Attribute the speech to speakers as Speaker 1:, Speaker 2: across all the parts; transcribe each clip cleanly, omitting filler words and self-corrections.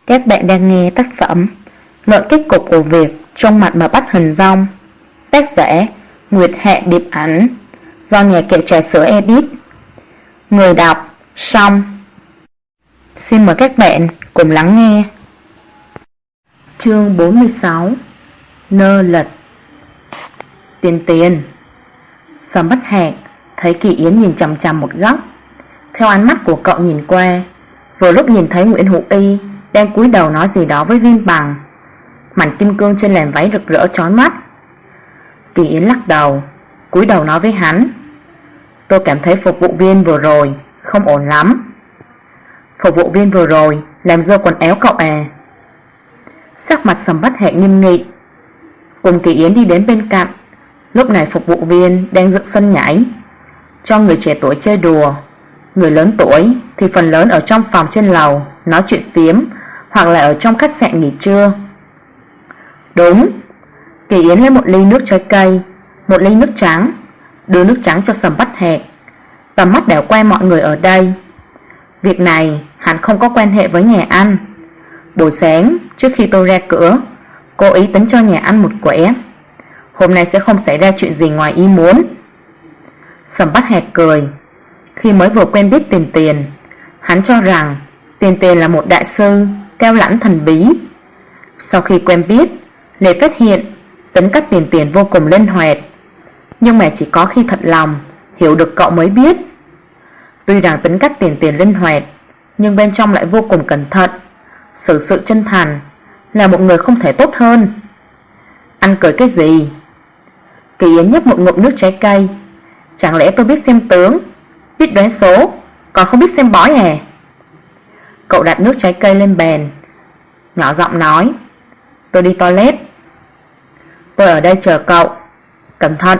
Speaker 1: Các bạn đang nghe tác phẩm Luận kết cục của việc trong mặt mà bắt hình dong, tác giả Nguyệt Hạ Điệp Ảnh, do nhà kệ trà sữa edit. Người đọc Song. Xin mời các bạn cùng lắng nghe. Chương 46. Nơ lật. Tiền. Sầm Bất Hạc thấy Kỳ Yến nhìn chằm chằm một góc. Theo ánh mắt của cậu nhìn qua, vừa lúc nhìn thấy Nguyễn Hữu Y đang cúi đầu nói gì đó với Viên Bằng. Mảnh kim cương trên làn váy rực rỡ chói mắt. Kỳ Yến lắc đầu, cúi đầu nói với hắn: "Tôi cảm thấy phục vụ viên vừa rồi không ổn lắm." "Phục vụ viên vừa rồi làm dơ quần áo cậu à?" Sắc mặt Sầm Bất Hạc nghiêm nghị. Cùng Kỳ Yến đi đến bên cạnh. Lúc này phục vụ viên đang dựng sân nhảy cho người trẻ tuổi chơi đùa. Người lớn tuổi thì phần lớn ở trong phòng trên lầu nói chuyện phiếm, hoặc là ở trong khách sạn nghỉ trưa. "Đúng." Kỳ Yến lấy một ly nước trái cây, một ly nước trắng, đưa nước trắng cho Sầm Bất Hạc. Tầm mắt đảo qua mọi người ở đây. Việc này hắn không có quan hệ với nhà ăn. Buổi sáng trước khi tôi ra cửa, cô ý tính cho nhà ăn một quẻ. Hôm nay sẽ không xảy ra chuyện gì ngoài ý muốn. Sầm Bất Hạc cười. Khi mới vừa quen biết Tiền, hắn cho rằng Tiền là một đại sư cao lãnh thần bí. Sau khi quen biết, lại phát hiện tính cách Tiền vô cùng linh hoạt. Nhưng mà chỉ có khi thật lòng hiểu được cậu mới biết. Tuy rằng tính cách Tiền linh hoạt, nhưng bên trong lại vô cùng cẩn thận, xử sự chân thành, là một người không thể tốt hơn. "Anh cười cái gì?" Kỳ Yến nhấp một ngụm nước trái cây. "Chẳng lẽ tôi biết xem tướng, biết đoán số, còn không biết xem bói à?" Cậu đặt nước trái cây lên bàn, nhỏ giọng nói: "Tôi đi toilet." "Tôi ở đây chờ cậu, cẩn thận."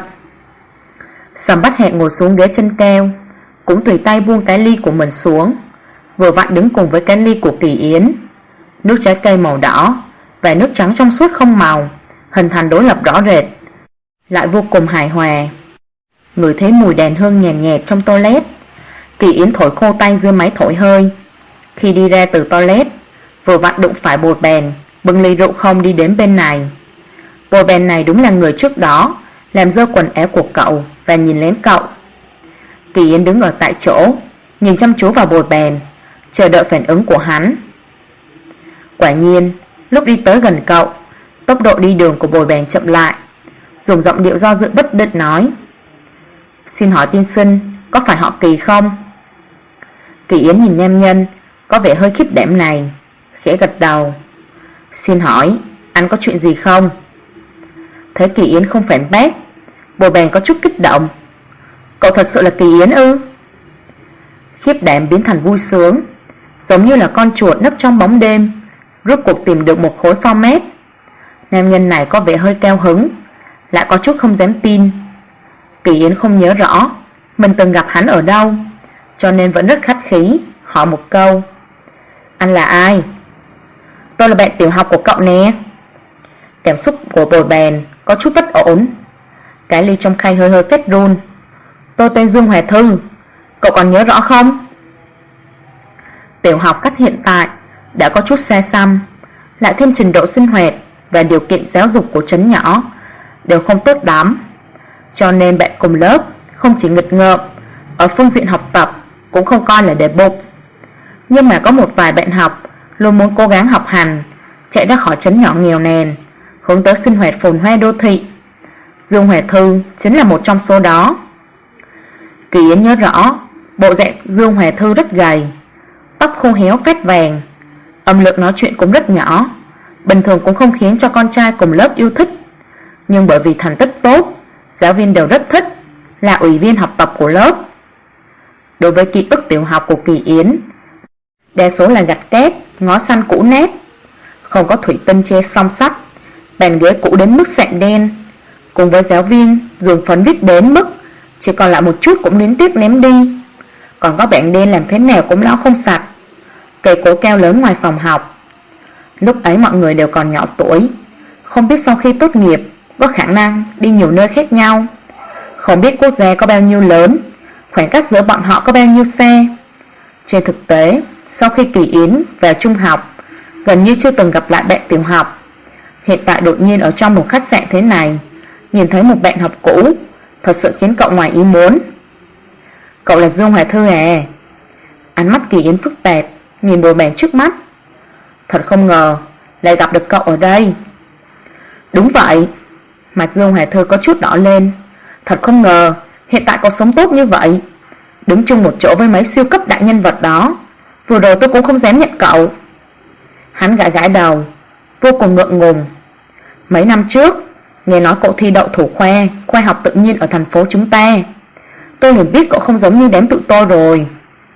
Speaker 1: Sầm Bất Hạc ngồi xuống ghế chân keo, cũng tùy tay buông cái ly của mình xuống, vừa vặn đứng cùng với cái ly của Kỳ Yến. Nước trái cây màu đỏ và nước trắng trong suốt không màu hình thành đối lập rõ rệt, lại vô cùng hài hòa. Người thấy mùi đàn hương nhàn nhạt trong toilet. Kỳ Yến thổi khô tay dưới máy thổi hơi. Khi đi ra từ toilet, vừa vặn đụng phải Bồi Bèn bưng ly rượu không đi đến bên này. Bồi Bèn này đúng là người trước đó làm dơ quần áo của cậu và nhìn lén cậu. Kỳ Yến đứng ở tại chỗ, nhìn chăm chú vào Bồi Bèn, chờ đợi phản ứng của hắn. Quả nhiên, lúc đi tới gần cậu, tốc độ đi đường của Bồi Bèn chậm lại, dùng giọng điệu do dự bất định nói: "Xin hỏi tiên sinh, có phải họ Kỳ không?" Kỳ Yến nhìn nam nhân có vẻ hơi khiếp đảm này, khẽ gật đầu. "Xin hỏi, anh có chuyện gì không?" Thấy Kỳ Yến không phản bác, Bồi Bèn có chút kích động. "Cậu thật sự là Kỳ Yến ư?" Khiếp đảm biến thành vui sướng, giống như là con chuột nấp trong bóng đêm, rốt cuộc tìm được một khối format. Nam nhân này có vẻ hơi cao hứng, lại có chút không dám tin. Kỳ Yến không nhớ rõ mình từng gặp hắn ở đâu, cho nên vẫn rất khách khí hỏi một câu: "Anh là ai?" "Tôi là bạn tiểu học của cậu nè." Cảm xúc của Bồi Bèn có chút bất ổn, cái ly trong khay hơi hơi phết run. "Tôi tên Dương Hòa Thư, cậu còn nhớ rõ không?" Tiểu học cách hiện tại đã có chút xa xăm, lại thêm trình độ sinh hoạt và điều kiện giáo dục của trấn nhỏ đều không tốt lắm, cho nên bạn cùng lớp không chỉ nghịch ngợm, ở phương diện học tập cũng không coi là để bụng. Nhưng mà có một vài bạn học luôn muốn cố gắng học hành, chạy ra khỏi trấn nhỏ nghèo nàn, hướng tới sinh hoạt phồn hoa đô thị. Dương Hòa Thư chính là một trong số đó. Kỳ Yến nhớ rõ bộ dạng Dương Hòa Thư rất gầy, tóc khô héo phết vàng, âm lượng nói chuyện cũng rất nhỏ, bình thường cũng không khiến cho con trai cùng lớp yêu thích. Nhưng bởi vì thành tích tốt, giáo viên đều rất thích, là ủy viên học tập của lớp. Đối với ký ức tiểu học của Kỳ Yến, đa số là gạch cát, ngói xanh cũ nát, không có thủy tinh che song sắt, bàn ghế cũ đến mức sạn đen, cùng với giáo viên dùng phấn viết đến mức chỉ còn lại một chút cũng luyến tiếc ném đi. Còn có bảng đen làm thế nào cũng lau không sạch, cây cối cao lớn ngoài phòng học. Lúc ấy mọi người đều còn nhỏ tuổi, không biết sau khi tốt nghiệp có khả năng đi nhiều nơi khác nhau, không biết quốc gia có bao nhiêu lớn, khoảng cách giữa bọn họ có bao nhiêu xa. Trên thực tế, sau khi Kỳ Yến vào trung học, gần như chưa từng gặp lại bạn tiểu học. Hiện tại đột nhiên ở trong một khách sạn thế này, nhìn thấy một bạn học cũ, thật sự khiến cậu ngoài ý muốn. Cậu là Dương Hoài Thư à? Ánh mắt Kỳ Yến phức tạp nhìn bồi bàn trước mắt. Thật không ngờ lại gặp được cậu ở đây. Đúng vậy. Mặt Dương Hoài Thư có chút đỏ lên. Thật không ngờ hiện tại cậu sống tốt như vậy, đứng chung một chỗ với mấy siêu cấp đại nhân vật đó. Vừa rồi tôi cũng không dám nhận cậu. Hắn gãi gãi đầu, vô cùng ngượng ngùng. Mấy năm trước nghe nói cậu thi đậu thủ khoa học tự nhiên ở thành phố chúng ta, tôi liền biết cậu không giống như đám tụi tôi rồi.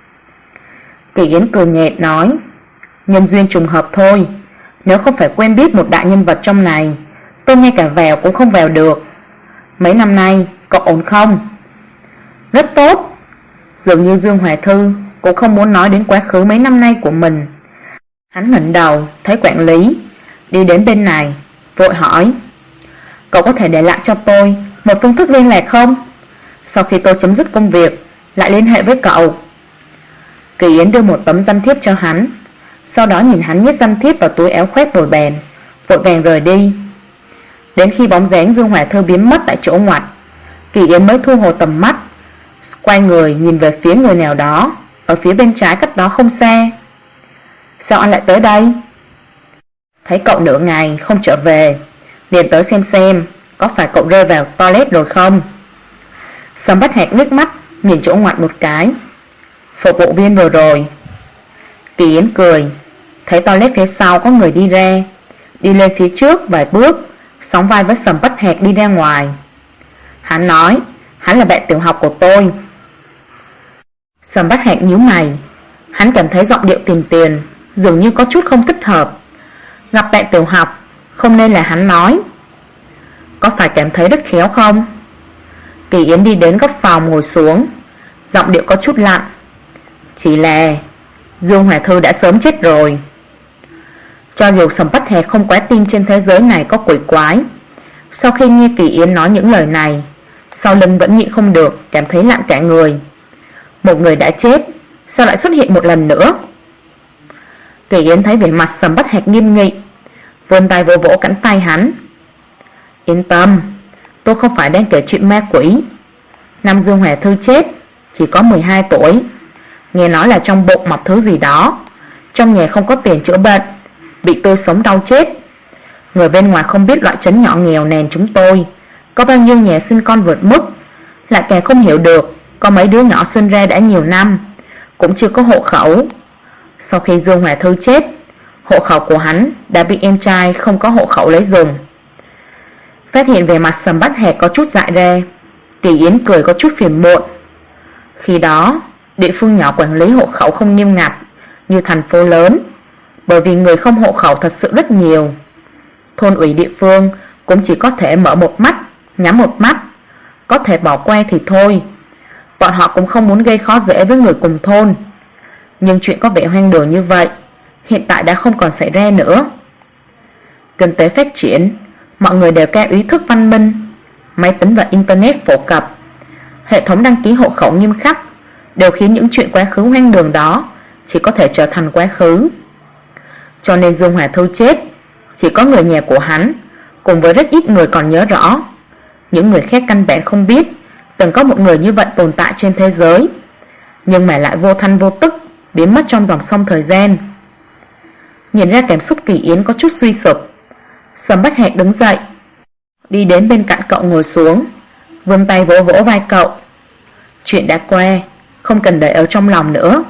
Speaker 1: Kỳ Yến cười nhẹ nói, nhân duyên trùng hợp thôi. Nếu không phải quen biết một đại nhân vật trong này, tôi ngay cả vào cũng không vào được. Mấy năm nay cậu ổn không? Rất tốt. Dường như Dương Hoài Thư cũng không muốn nói đến quá khứ mấy năm nay của mình. Hắn ngẩng đầu thấy quản lý đi đến bên này, vội hỏi, cậu có thể để lại cho tôi một phương thức liên lạc không? Sau khi tôi chấm dứt công việc lại liên hệ với cậu. Kỳ Yến đưa một tấm danh thiếp cho hắn, sau đó nhìn hắn nhét danh thiếp vào túi áo khoét bồi bàn, vội vàng rời đi. Đến khi bóng dáng Dương Hoài Thư biến mất tại chỗ ngoặt, Kỳ Yến mới thu hồi tầm mắt, quay người nhìn về phía người nào đó ở phía bên trái cách đó không xa. Sao anh lại tới đây? Thấy cậu nửa ngày không trở về, liền tới xem có phải cậu rơi vào toilet rồi không. Sầm Bách Hạc nước mắt nhìn chỗ ngoặt một cái. Phục vụ viên vừa rồi. Kỳ Yến cười, thấy toilet phía sau có người đi ra, đi lên phía trước vài bước, sóng vai với Sầm Bách Hạc đi ra ngoài. Hắn nói hắn là bạn tiểu học của tôi. Sầm Bách Hạc nhíu mày, hắn cảm thấy giọng điệu tiền dường như có chút không thích hợp. Gặp bạn tiểu học không nên là hắn nói. Có phải cảm thấy rất khéo không? Kỳ Yến đi đến góc phòng ngồi xuống, giọng điệu có chút lạnh. Chỉ là Dương Hoài Thư đã sớm chết rồi. Cho dù Sầm Bách Hạc không quá tin trên thế giới này có quỷ quái, sau khi nghe Kỳ Yến nói những lời này, sau lưng vẫn nhịn không được cảm thấy lạnh cả người. Một người đã chết, sao lại xuất hiện một lần nữa? Kỳ Yến thấy vẻ mặt Sầm Bách Hạc nghiêm nghị, vươn tay vỗ vỗ cánh tay hắn. Yên tâm, tôi không phải đang kể chuyện ma quỷ. Năm Dương Hoài Thư chết chỉ có 12 tuổi, nghe nói là trong bụng mọc thứ gì đó, trong nhà không có tiền chữa bệnh, bị tươi sống đau chết. Người bên ngoài không biết loại trấn nhỏ nghèo nàn chúng tôi có bao nhiêu nhà sinh con vượt mức, lại càng không hiểu được có mấy đứa nhỏ sinh ra đã nhiều năm cũng chưa có hộ khẩu. Sau khi Dương Hoài Thư chết, hộ khẩu của hắn đã bị em trai không có hộ khẩu lấy dùng. Phát hiện về mặt Sầm Bách Hạc có chút dại ra, Kỳ Yến cười có chút phiền muộn. Khi đó địa phương nhỏ quản lý hộ khẩu không nghiêm ngặt như thành phố lớn, bởi vì người không hộ khẩu thật sự rất nhiều. Thôn ủy địa phương cũng chỉ có thể mở một mắt nhắm một mắt, có thể bỏ qua thì thôi. Bọn họ cũng không muốn gây khó dễ với người cùng thôn. Nhưng chuyện có vẻ hoang đường như vậy hiện tại đã không còn xảy ra nữa. Kinh tế phát triển, mọi người đều cao ý thức văn minh, máy tính và internet phổ cập, hệ thống đăng ký hộ khẩu nghiêm khắc, đều khiến những chuyện quá khứ hoang đường đó chỉ có thể trở thành quá khứ. Cho nên Dương Hoài Thư chết, chỉ có người nhà của hắn cùng với rất ít người còn nhớ rõ. Những người khác căn bản không biết từng có một người như vậy tồn tại trên thế giới, nhưng mà lại vô thanh vô tức biến mất trong dòng sông thời gian. Nhìn ra cảm xúc Kỳ Yến có chút suy sụp, Sầm Bách Hạc đứng dậy, đi đến bên cạnh cậu ngồi xuống, vươn tay vỗ vỗ vai cậu. Chuyện đã qua, không cần để ở trong lòng nữa.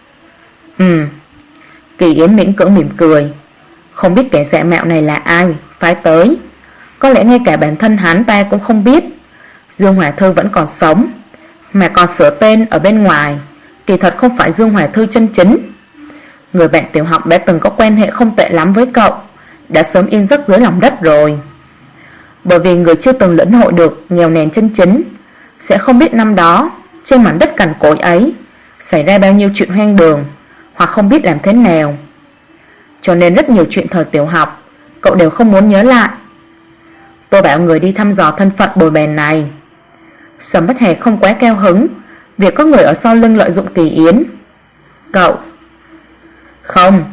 Speaker 1: Kỳ Yến miễn cưỡng mỉm cười. Không biết kẻ giả mạo này là ai phái tới, có lẽ ngay cả bản thân hắn ta cũng không biết. Dương Hoài Thư vẫn còn sống, mà còn sửa tên ở bên ngoài kỳ thật không phải Dương Hoài Thư chân chính. Người bạn tiểu học đã từng có quan hệ không tệ lắm với cậu đã sớm yên giấc dưới lòng đất rồi. Bởi vì người chưa từng lĩnh hội được nghèo nàn chân chính sẽ không biết năm đó trên mảnh đất cằn cỗi ấy xảy ra bao nhiêu chuyện hoang đường, hoặc không biết làm thế nào. Cho nên rất nhiều chuyện thời tiểu học cậu đều không muốn nhớ lại. Tôi bảo người đi thăm dò thân phận bồi bàn này. Sầm Bách Hạc không quá cao hứng việc có người ở sau lưng lợi dụng Kỳ Yến. Cậu không,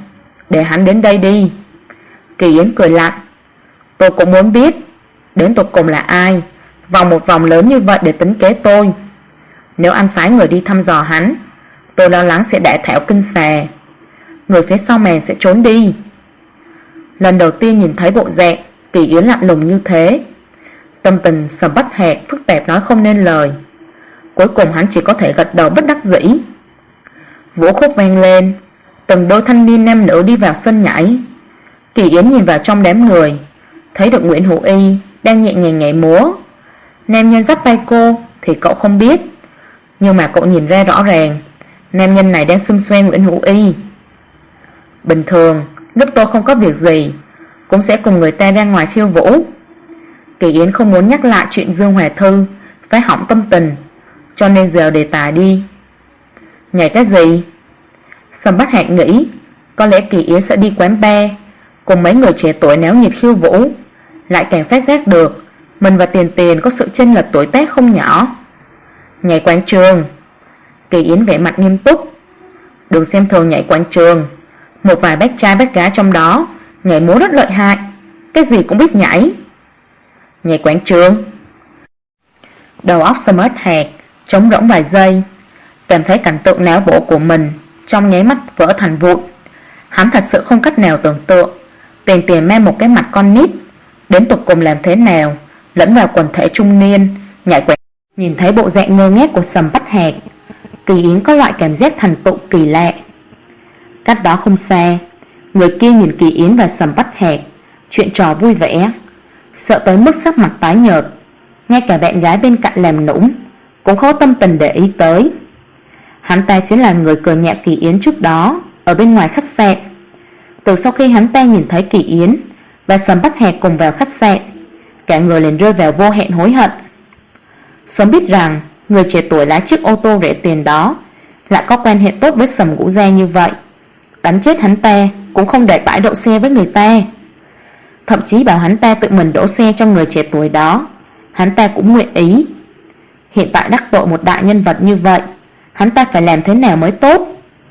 Speaker 1: để hắn đến đây đi. Kỳ Yến cười lạnh. Tôi cũng muốn biết đến tột cùng là ai vòng một vòng lớn như vậy để tính kế tôi. Nếu anh phái người đi thăm dò hắn, tôi lo lắng sẽ đẻ thẻo kinh xà, người phía sau màn sẽ trốn đi. Lần đầu tiên nhìn thấy bộ dạng Kỳ Yến lạnh lùng như thế, tâm tình Sầm Bất Hạc phức tạp nói không nên lời. Cuối cùng hắn chỉ có thể gật đầu bất đắc dĩ. Vũ khúc vang lên, từng đôi thanh niên nam nữ đi vào sân nhảy. Kỳ Yến nhìn vào trong đám người, thấy được Nguyễn Hữu Y đang nhẹ nhàng nhảy múa. Nam nhân dắt tay cô thì cậu không biết, nhưng mà cậu nhìn ra rõ ràng nam nhân này đang xum xoe Nguyễn Hữu Y. Bình thường lúc tôi không có việc gì cũng sẽ cùng người ta ra ngoài khiêu vũ. Kỳ Yến không muốn nhắc lại chuyện Dương Hòa Thư phá hỏng tâm tình, cho nên giờ đề tài đi. Nhảy cái gì? Sầm Bất Hạc nghĩ có lẽ Kỳ Yến sẽ đi quán bar cùng mấy người trẻ tuổi náo nhiệt khiêu vũ, lại càng phát giác được mình và Tiền Tiền có sự chênh lệch tuổi tác không nhỏ. Nhảy quảng trường. Kỳ Yến vẻ mặt nghiêm túc. Đừng xem thường nhảy quảng trường, một vài bác trai bác gái trong đó nhảy múa rất lợi hại, cái gì cũng biết nhảy. Nhảy quảng trường. Đầu óc Sầm Bất Hạc trống rỗng vài giây, cảm thấy cảnh tượng não bộ của mình trong nháy mắt vỡ thành vụn. Hắn thật sự không cách nào tưởng tượng Tiền Tiền mang một cái mặt con nít đến tột cùng làm thế nào lẫn vào quần thể trung niên nhảy quảng. Nhìn thấy bộ dạng ngơ ngác của Sầm Bất Hạc, Kỳ Yến có loại cảm giác thành tựu kỳ lạ. Cách đó không xa, người kia nhìn Kỳ Yến và Sầm Bất Hạc chuyện trò vui vẻ, sợ tới mức sắc mặt tái nhợt. Ngay cả bạn gái bên cạnh làm nũng cũng không tâm tình để ý tới. Hắn ta chính là người cười nhạo Kỳ Yến trước đó ở bên ngoài khách sạn. Từ sau khi hắn ta nhìn thấy Kỳ Yến và Sầm Bất Hạc cùng vào khách sạn, cả người liền rơi vào vô hạn hối hận. Sớm biết rằng người trẻ tuổi lái chiếc ô tô rẻ tiền đó lại có quan hệ tốt với Sầm Ngũ Gia như vậy, đánh chết hắn ta cũng không để bãi đậu xe với người ta. Thậm chí bảo hắn ta tự mình đổ xe cho người trẻ tuổi đó, hắn ta cũng nguyện ý. Hiện tại đắc tội một đại nhân vật như vậy, hắn ta phải làm thế nào mới tốt?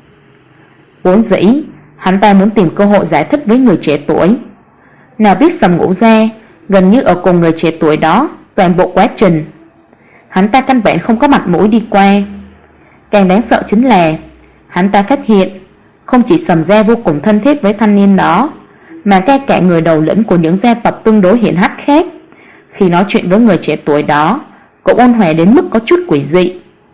Speaker 1: Vốn dĩ hắn ta muốn tìm cơ hội giải thích với người trẻ tuổi. Nào biết Sầm Ngũ Gia gần như ở cùng người trẻ tuổi đó toàn bộ quá trình, hắn ta căn bản không có mặt mũi đi qua. Càng đáng sợ chính là hắn ta phát hiện không chỉ Sầm gia vô cùng thân thiết với thanh niên đó, mà ngay cả người đầu lĩnh của những gia tộc tương đối hiển hách khác, khi nói chuyện với người trẻ tuổi đó cũng ôn hòa đến mức có chút quỷ dị.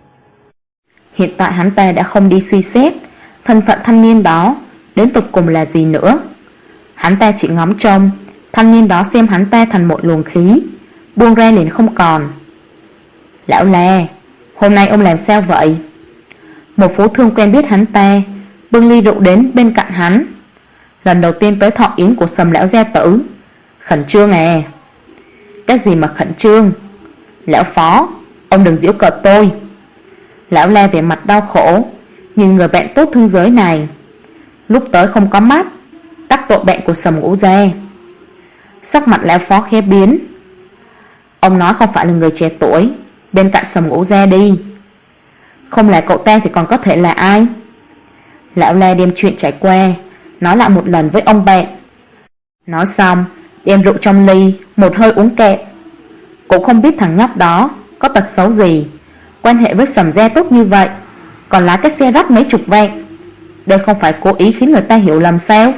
Speaker 1: Hiện tại hắn ta đã không đi suy xét thân phận thanh niên đó đến tột cùng là gì nữa. Hắn ta chỉ ngóng trông thanh niên đó xem hắn ta thành một luồng khí, buông ra liền không còn. Lão La, hôm nay ông làm sao vậy? Một phú thương quen biết hắn ta bưng ly rượu đến bên cạnh hắn. Lần đầu tiên tới thọ yến của Sầm lão gia tử. Khẩn trương à? Cái gì mà khẩn trương? Lão Phó, ông đừng giễu cợt tôi. Lão La vẻ mặt đau khổ nhìn người bạn tốt thương giới này. Lúc tới không có mắt, đắc tội bạn của Sầm Ngũ Gia. Sắc mặt Lão Phó khẽ biến. Ông nói không phải là người trẻ tuổi bên cạnh Sầm Ngũ Gia đi. Không là cậu ta thì còn có thể là ai? Lão La đem chuyện trải qua nói lại một lần với ông bạn. Nói xong đem rượu trong ly một hơi uống cạn. Cũng không biết thằng nhóc đó có tật xấu gì, quan hệ với Sầm gia tốt như vậy, còn lái cái xe rách mấy chục vạn. Đây không phải cố ý khiến người ta hiểu lầm sao?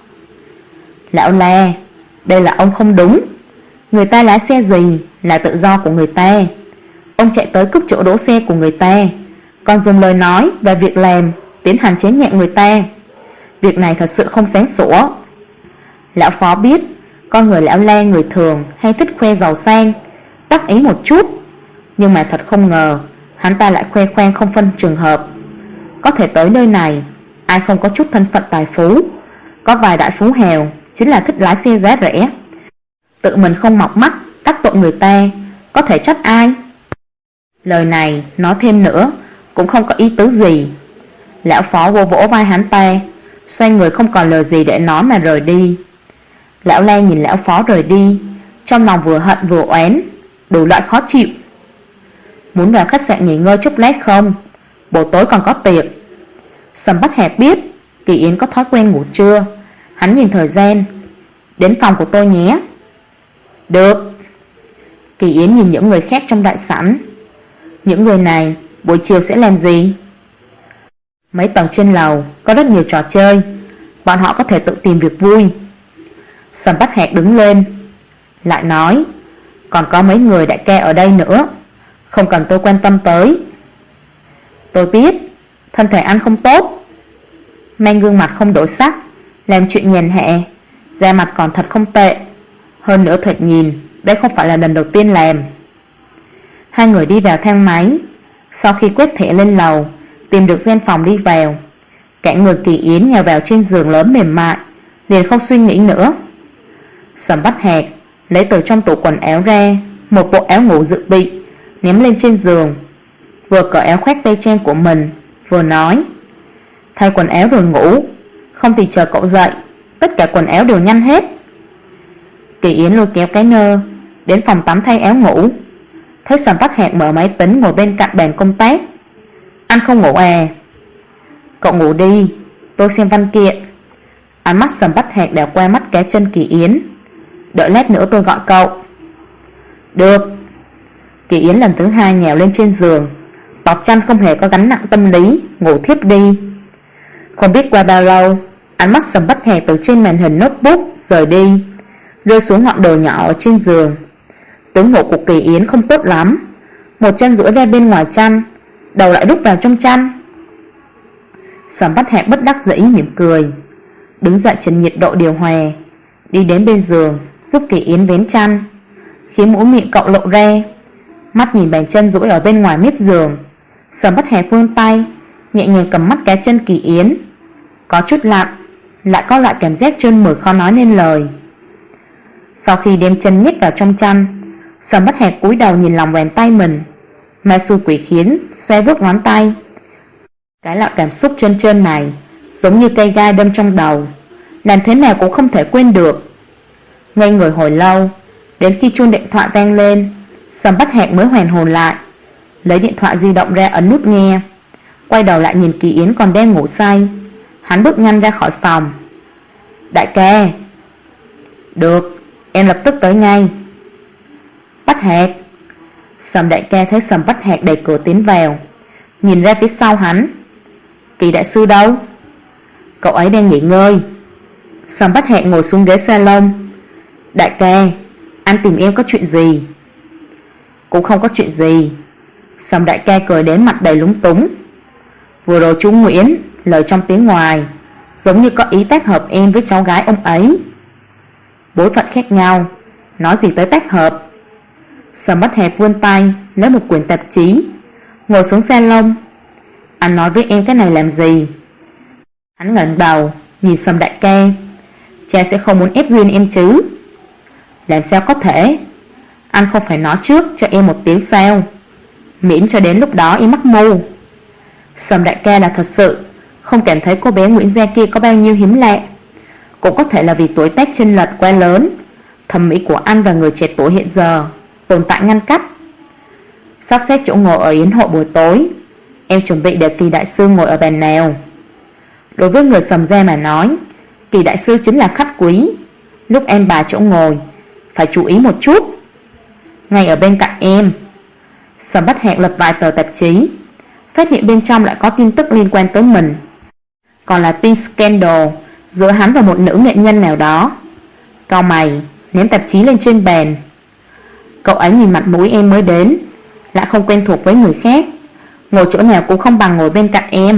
Speaker 1: Lão La, đây là ông không đúng. Người ta lái xe gì là tự do của người ta. Ông chạy tới cướp chỗ đỗ xe của người ta, còn dùng lời nói và việc làm tiến hành chế nhạo người ta. Việc này thật sự không sáng sủa. Lão Phó biết con người Lão La người thường hay thích khoe giàu sang, đắc ý một chút, nhưng mà thật không ngờ hắn ta lại khoe khoang không phân trường hợp. Có thể tới nơi này, ai không có chút thân phận tài phú. Có vài đại phú hèo chính là thích lái xe giá rẻ, tự mình không mọc mắt đắc tội người ta, có thể trách ai? Lời này nói thêm nữa cũng không có ý tứ gì. Lão Phó vô vỗ vai hắn ta, xoay người không còn lời gì để nói mà rời đi. Lão La nhìn Lão Phó rời đi, trong lòng vừa hận vừa oán, đủ loại khó chịu. Muốn vào khách sạn nghỉ ngơi chút lát không? Buổi tối còn có tiệc. Sầm Bất Hạc biết Kỳ Yến có thói quen ngủ trưa. Hắn nhìn thời gian. Đến phòng của tôi nhé. Được. Kỳ Yến nhìn những người khác trong đại sảnh. Những người này buổi chiều sẽ làm gì? Mấy tầng trên lầu có rất nhiều trò chơi, bọn họ có thể tự tìm việc vui. Sầm Bách Hạc đứng lên, lại nói, còn có mấy người đại ca ở đây nữa, không cần tôi quan tâm tới. Tôi biết, thân thể anh không tốt. Mang gương mặt không đổi sắc, làm chuyện nhàn hạ, da mặt còn thật không tệ. Hơn nữa thật nhìn, đây không phải là lần đầu tiên làm. Hai người đi vào thang máy. Sau khi quét thẻ lên lầu, tìm được gian phòng đi vào. Cả người Kỳ Yến nhào vào trên giường lớn mềm mại, liền không suy nghĩ nữa. Sầm Bách Hạc lấy từ trong tủ quần áo ra một bộ áo ngủ dự bị, ném lên trên giường, vừa cởi áo khoác tây trang của mình, vừa nói, thay quần áo rồi ngủ, không thì chờ cậu dậy, tất cả quần áo đều nhăn hết. Kỳ Yến lôi kéo cái nơ đến phòng tắm thay áo ngủ. Thấy Sầm Bách Hạc mở máy tính ngồi bên cạnh bàn công tác. Anh không ngủ à? Cậu ngủ đi, tôi xem văn kiện. Ánh mắt Sầm Bách Hạc đảo qua mắt cá chân Kỳ Yến. Đợi lát nữa tôi gọi cậu. Được. Kỳ Yến lần thứ hai nhào lên trên giường, bọc chăn không hề có gánh nặng tâm lý, ngủ thiếp đi. Không biết qua bao lâu, ánh mắt Sầm Bách Hạc từ trên màn hình notebook rời đi, rơi xuống ngọn đồ nhỏ ở trên giường. Tướng ngủ của Kỳ Yến không tốt lắm, một chân duỗi ra bên ngoài chăn, đầu lại đút vào trong chăn. Sầm Bách Hạc bất đắc dĩ mỉm cười, đứng dậy chỉnh nhiệt độ điều hòa, đi đến bên giường giúp Kỳ Yến vén chăn, khiến mũi miệng cậu lộ ra. Mắt nhìn bàn chân duỗi ở bên ngoài mép giường, Sầm Bách Hạc vươn tay nhẹ nhàng cầm mắt cá chân Kỳ Yến, có chút lạnh, lại có loại cảm giác trơn mượt khó nói nên lời. Sau khi đem chân nhét vào trong chăn, Sầm Bách Hạc cúi đầu nhìn lòng bàn tay mình, ma xui quỷ khiến xoay vuốt ngón tay. Cái loại cảm xúc trơn trơn này giống như cây gai đâm trong đầu, làm thế nào cũng không thể quên được. Ngây người hồi lâu, đến khi chuông điện thoại vang lên, Sầm Bách Hạc mới hoàn hồn lại, lấy điện thoại di động ra ấn nút nghe, quay đầu lại nhìn Kỳ Yến còn đang ngủ say. Hắn bước nhanh ra khỏi phòng. Đại ca. Được, em lập tức tới ngay. Bách Hạc. Sầm đại ca thấy Sầm Bách Hạc đẩy cửa tiến vào, nhìn ra phía sau hắn. Kỳ đại sư đâu? Cậu ấy đang nghỉ ngơi. Sầm Bách Hạc ngồi xuống ghế salon. Đại ca, anh tìm em có chuyện gì? Cũng không có chuyện gì. Sầm đại ca cười đến mặt đầy lúng túng. Vừa rồi chú Nguyễn lời trong tiếng ngoài, giống như có ý tác hợp em với cháu gái ông ấy. Bối phận khác nhau, nói gì tới tác hợp. Sầm Bách Hạc vươn tay lấy một quyển tạp chí, ngồi xuống salon. Anh nói với em cái này làm gì? Hắn ngẩng đầu nhìn Sầm đại ca. Cha sẽ không muốn ép duyên em chứ? Làm sao có thể? Anh không phải nói trước cho em một tiếng sao? Miễn cho đến lúc đó em mắc mưu. Sầm đại ca là thật sự không cảm thấy cô bé Nguyễn Gia kia có bao nhiêu hiếm lạ. Cũng có thể là vì tuổi tác chênh lệch quá lớn, thẩm mỹ của anh và người trẻ tuổi hiện giờ tồn tại ngăn cách. Sắp xếp chỗ ngồi ở yến hội buổi tối, em chuẩn bị để Kỳ đại sư ngồi ở bàn nào? Đối với người Sầm gia mà nói, Kỳ đại sư chính là khách quý. Lúc em bài chỗ ngồi phải chú ý một chút. Ngay ở bên cạnh em. Sầm Bách Hạc lật vài tờ tạp chí, phát hiện bên trong lại có tin tức liên quan tới mình, còn là tin scandal giữa hắn và một nữ nghệ nhân nào đó. Cau mày ném tạp chí lên trên bàn. Cậu ấy nhìn mặt mũi em mới đến, lại không quen thuộc với người khác, ngồi chỗ nào cũng không bằng ngồi bên cạnh em.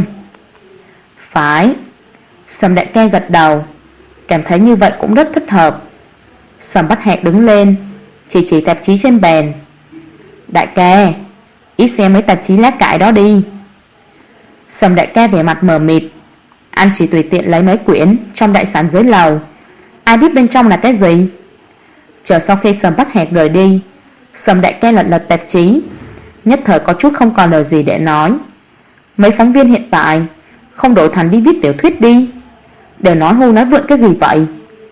Speaker 1: Phải. Sầm đại ca gật đầu, cảm thấy như vậy cũng rất thích hợp. Sầm Bách Hạc đứng lên, chỉ tạp chí trên bàn. Đại ca, ít xem mấy tạp chí lá cải đó đi. Sầm đại ca vẻ mặt mờ mịt. Anh chỉ tùy tiện lấy mấy quyển trong đại sảnh dưới lầu, ai biết bên trong là cái gì. Chờ sau khi Sầm Bách Hạc rời đi, Sầm đại ca lật tạp chí, nhất thời có chút không còn lời gì để nói. Mấy phóng viên hiện tại không đổi thành đi viết tiểu thuyết đi, đều nói hưu nói vượn cái gì vậy?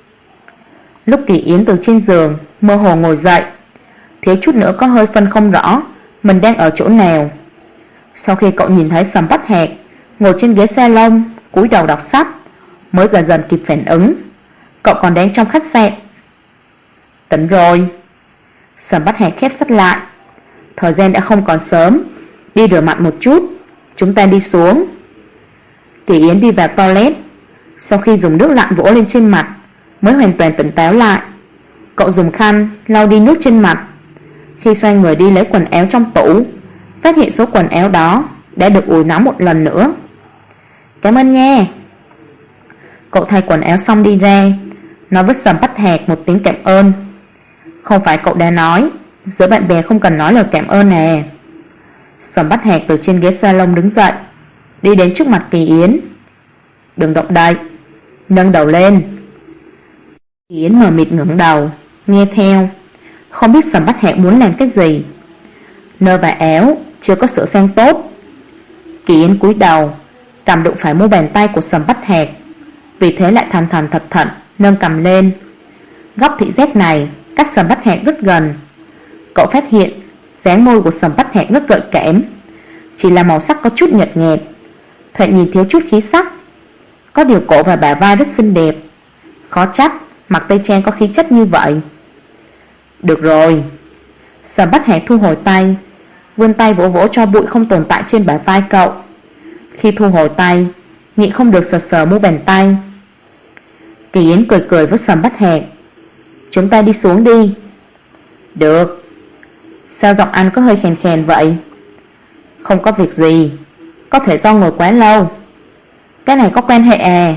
Speaker 1: Lúc Kỳ Yến từ trên giường mơ hồ ngồi dậy, thiếu chút nữa có hơi phân không rõ mình đang ở chỗ nào. Sau khi cậu nhìn thấy Sầm Bách Hạc ngồi trên ghế salon cúi đầu đọc sách, mới dần dần kịp phản ứng. Cậu còn đang trong khách sạn. Tỉnh rồi. Sầm Bát Hạc khép sắt lại. Thời gian đã không còn sớm, đi rửa mặt một chút, chúng ta đi xuống. Kỳ Yến đi vào toilet. Sau khi dùng nước lạnh vỗ lên trên mặt mới hoàn toàn tỉnh táo lại. Cậu dùng khăn lau đi nước trên mặt. Khi xoay người đi lấy quần áo trong tủ, phát hiện số quần áo đó đã được ủi nóng một lần nữa. Cảm ơn nha. Cậu thay quần áo xong đi ra, nói với Sầm Bát Hạc một tiếng cảm ơn. Không phải cậu đã nói giữa bạn bè không cần nói lời cảm ơn à? Sầm Bát Hạc từ trên ghế salon đứng dậy, đi đến trước mặt Kỳ Yến. Đừng động đậy, nâng đầu lên. Kỳ Yến mờ mịt ngẩng đầu, nghe theo, không biết Sầm Bát Hạc muốn làm cái gì. Nơ và áo chưa có sửa sang tốt. Kỳ Yến cúi đầu, cầm đụng phải mu bàn tay của Sầm Bát Hạc, vì thế lại thành thành thật thận nâng cầm lên. Góc thị giác này cách Sầm Bát Hạc rất gần. Cậu phát hiện dáng môi của Sầm Bát Hạc rất gợi cảm, chỉ là màu sắc có chút nhợt nhạt, thoạt nhìn thiếu chút khí sắc. Có điều cổ và bả vai rất xinh đẹp, khó trách mặc tây trang có khí chất như vậy. Được rồi. Sầm Bát Hạc thu hồi tay, vươn tay vỗ vỗ cho bụi không tồn tại trên bả vai cậu. Khi thu hồi tay, nhịn không được sờ sờ mu bàn tay. Kỳ Yến cười cười với Sầm Bát Hạc. Chúng ta đi xuống đi. Được. Sao giọng anh có hơi khèn khèn vậy? Không có việc gì, có thể do ngồi quá lâu. Cái này có quan hệ à?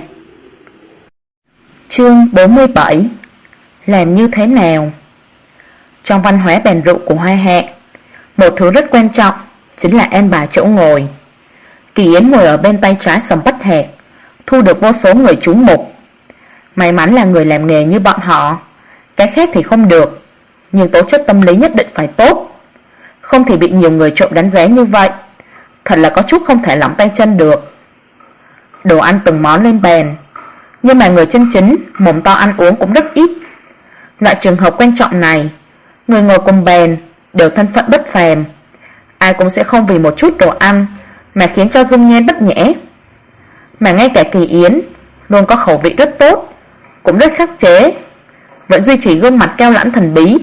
Speaker 1: Chương 47. Làm như thế nào? Trong văn hóa bàn rượu của Hoa Hạ, một thứ rất quan trọng chính là an bài chỗ ngồi. Kỳ Yến ngồi ở bên tay trái Sầm Bát Hạc, thu được vô số người chú mục. May mắn là người làm nghề như bọn họ, cái khác thì không được, nhưng tố chất tâm lý nhất định phải tốt, không thể bị nhiều người trộm đánh giá như vậy. Thật là có chút không thể lỏng tay chân được. Đồ ăn từng món lên bàn, nhưng mà người chân chính mồm to ăn uống cũng rất ít. Loại trường hợp quan trọng này, người ngồi cùng bàn đều thân phận bất phàm, ai cũng sẽ không vì một chút đồ ăn mà khiến cho dung nhan bất nhã. Mà ngay cả Kỳ Yến luôn có khẩu vị rất tốt, cũng rất khắc chế, vẫn duy trì gương mặt cao lãnh thần bí.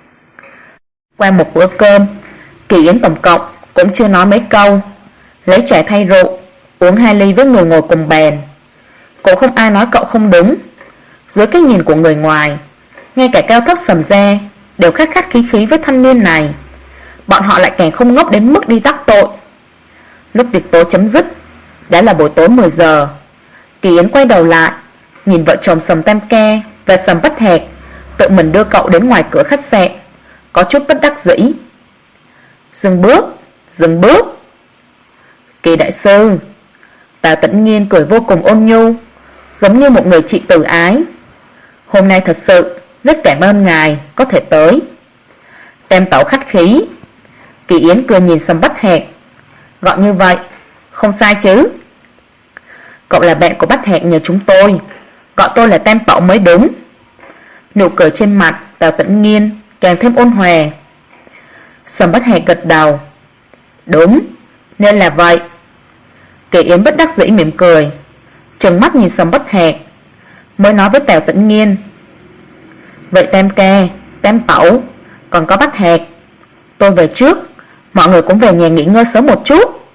Speaker 1: Qua một bữa cơm, Kỳ Yến tổng cộng cũng chưa nói mấy câu, lấy trà thay rượu, uống 2 ly với người ngồi cùng bàn. Cũng không ai nói cậu không đúng. Dưới cái nhìn của người ngoài, ngay cả cao thấp Sầm gia đều khách khách khí khí với thanh niên này. Bọn họ lại càng không ngốc đến mức đi đắc tội. Lúc tiệc tối chấm dứt, đã là buổi tối 10 giờ. Kỳ Yến quay đầu lại, nhìn vợ chồng Sầm Tam Ca và Sầm Bát Hạc tự mình đưa cậu đến ngoài cửa khách sạn, có chút bất đắc dĩ. Dừng bước, dừng bước. Kỳ đại sư. Tào Tĩnh Nghiên cười vô cùng ôn nhu, giống như một người chị từ ái. Hôm nay thật sự rất cảm ơn ngài có thể tới. Tam tẩu khách khí. Kỳ Yến cười nhìn Sầm Bát Hạc. Gọi như vậy không sai chứ? Cậu là bạn của Bát Hạc nhờ chúng tôi, gọi tôi là Tam tẩu mới đúng. Nụ cười trên mặt Tào Tĩnh Nghiên càng thêm ôn hòa. Sầm Bát Hạc gật đầu. Đúng, nên là vậy. Kỳ Yến bất đắc dĩ mỉm cười, trừng mắt nhìn Sầm Bát Hạc, mới nói với Tào Tĩnh Nghiên. Vậy Tam ca, Tam tẩu, còn có Bát Hạc, tôi về trước, mọi người cũng về nhà nghỉ ngơi sớm một chút.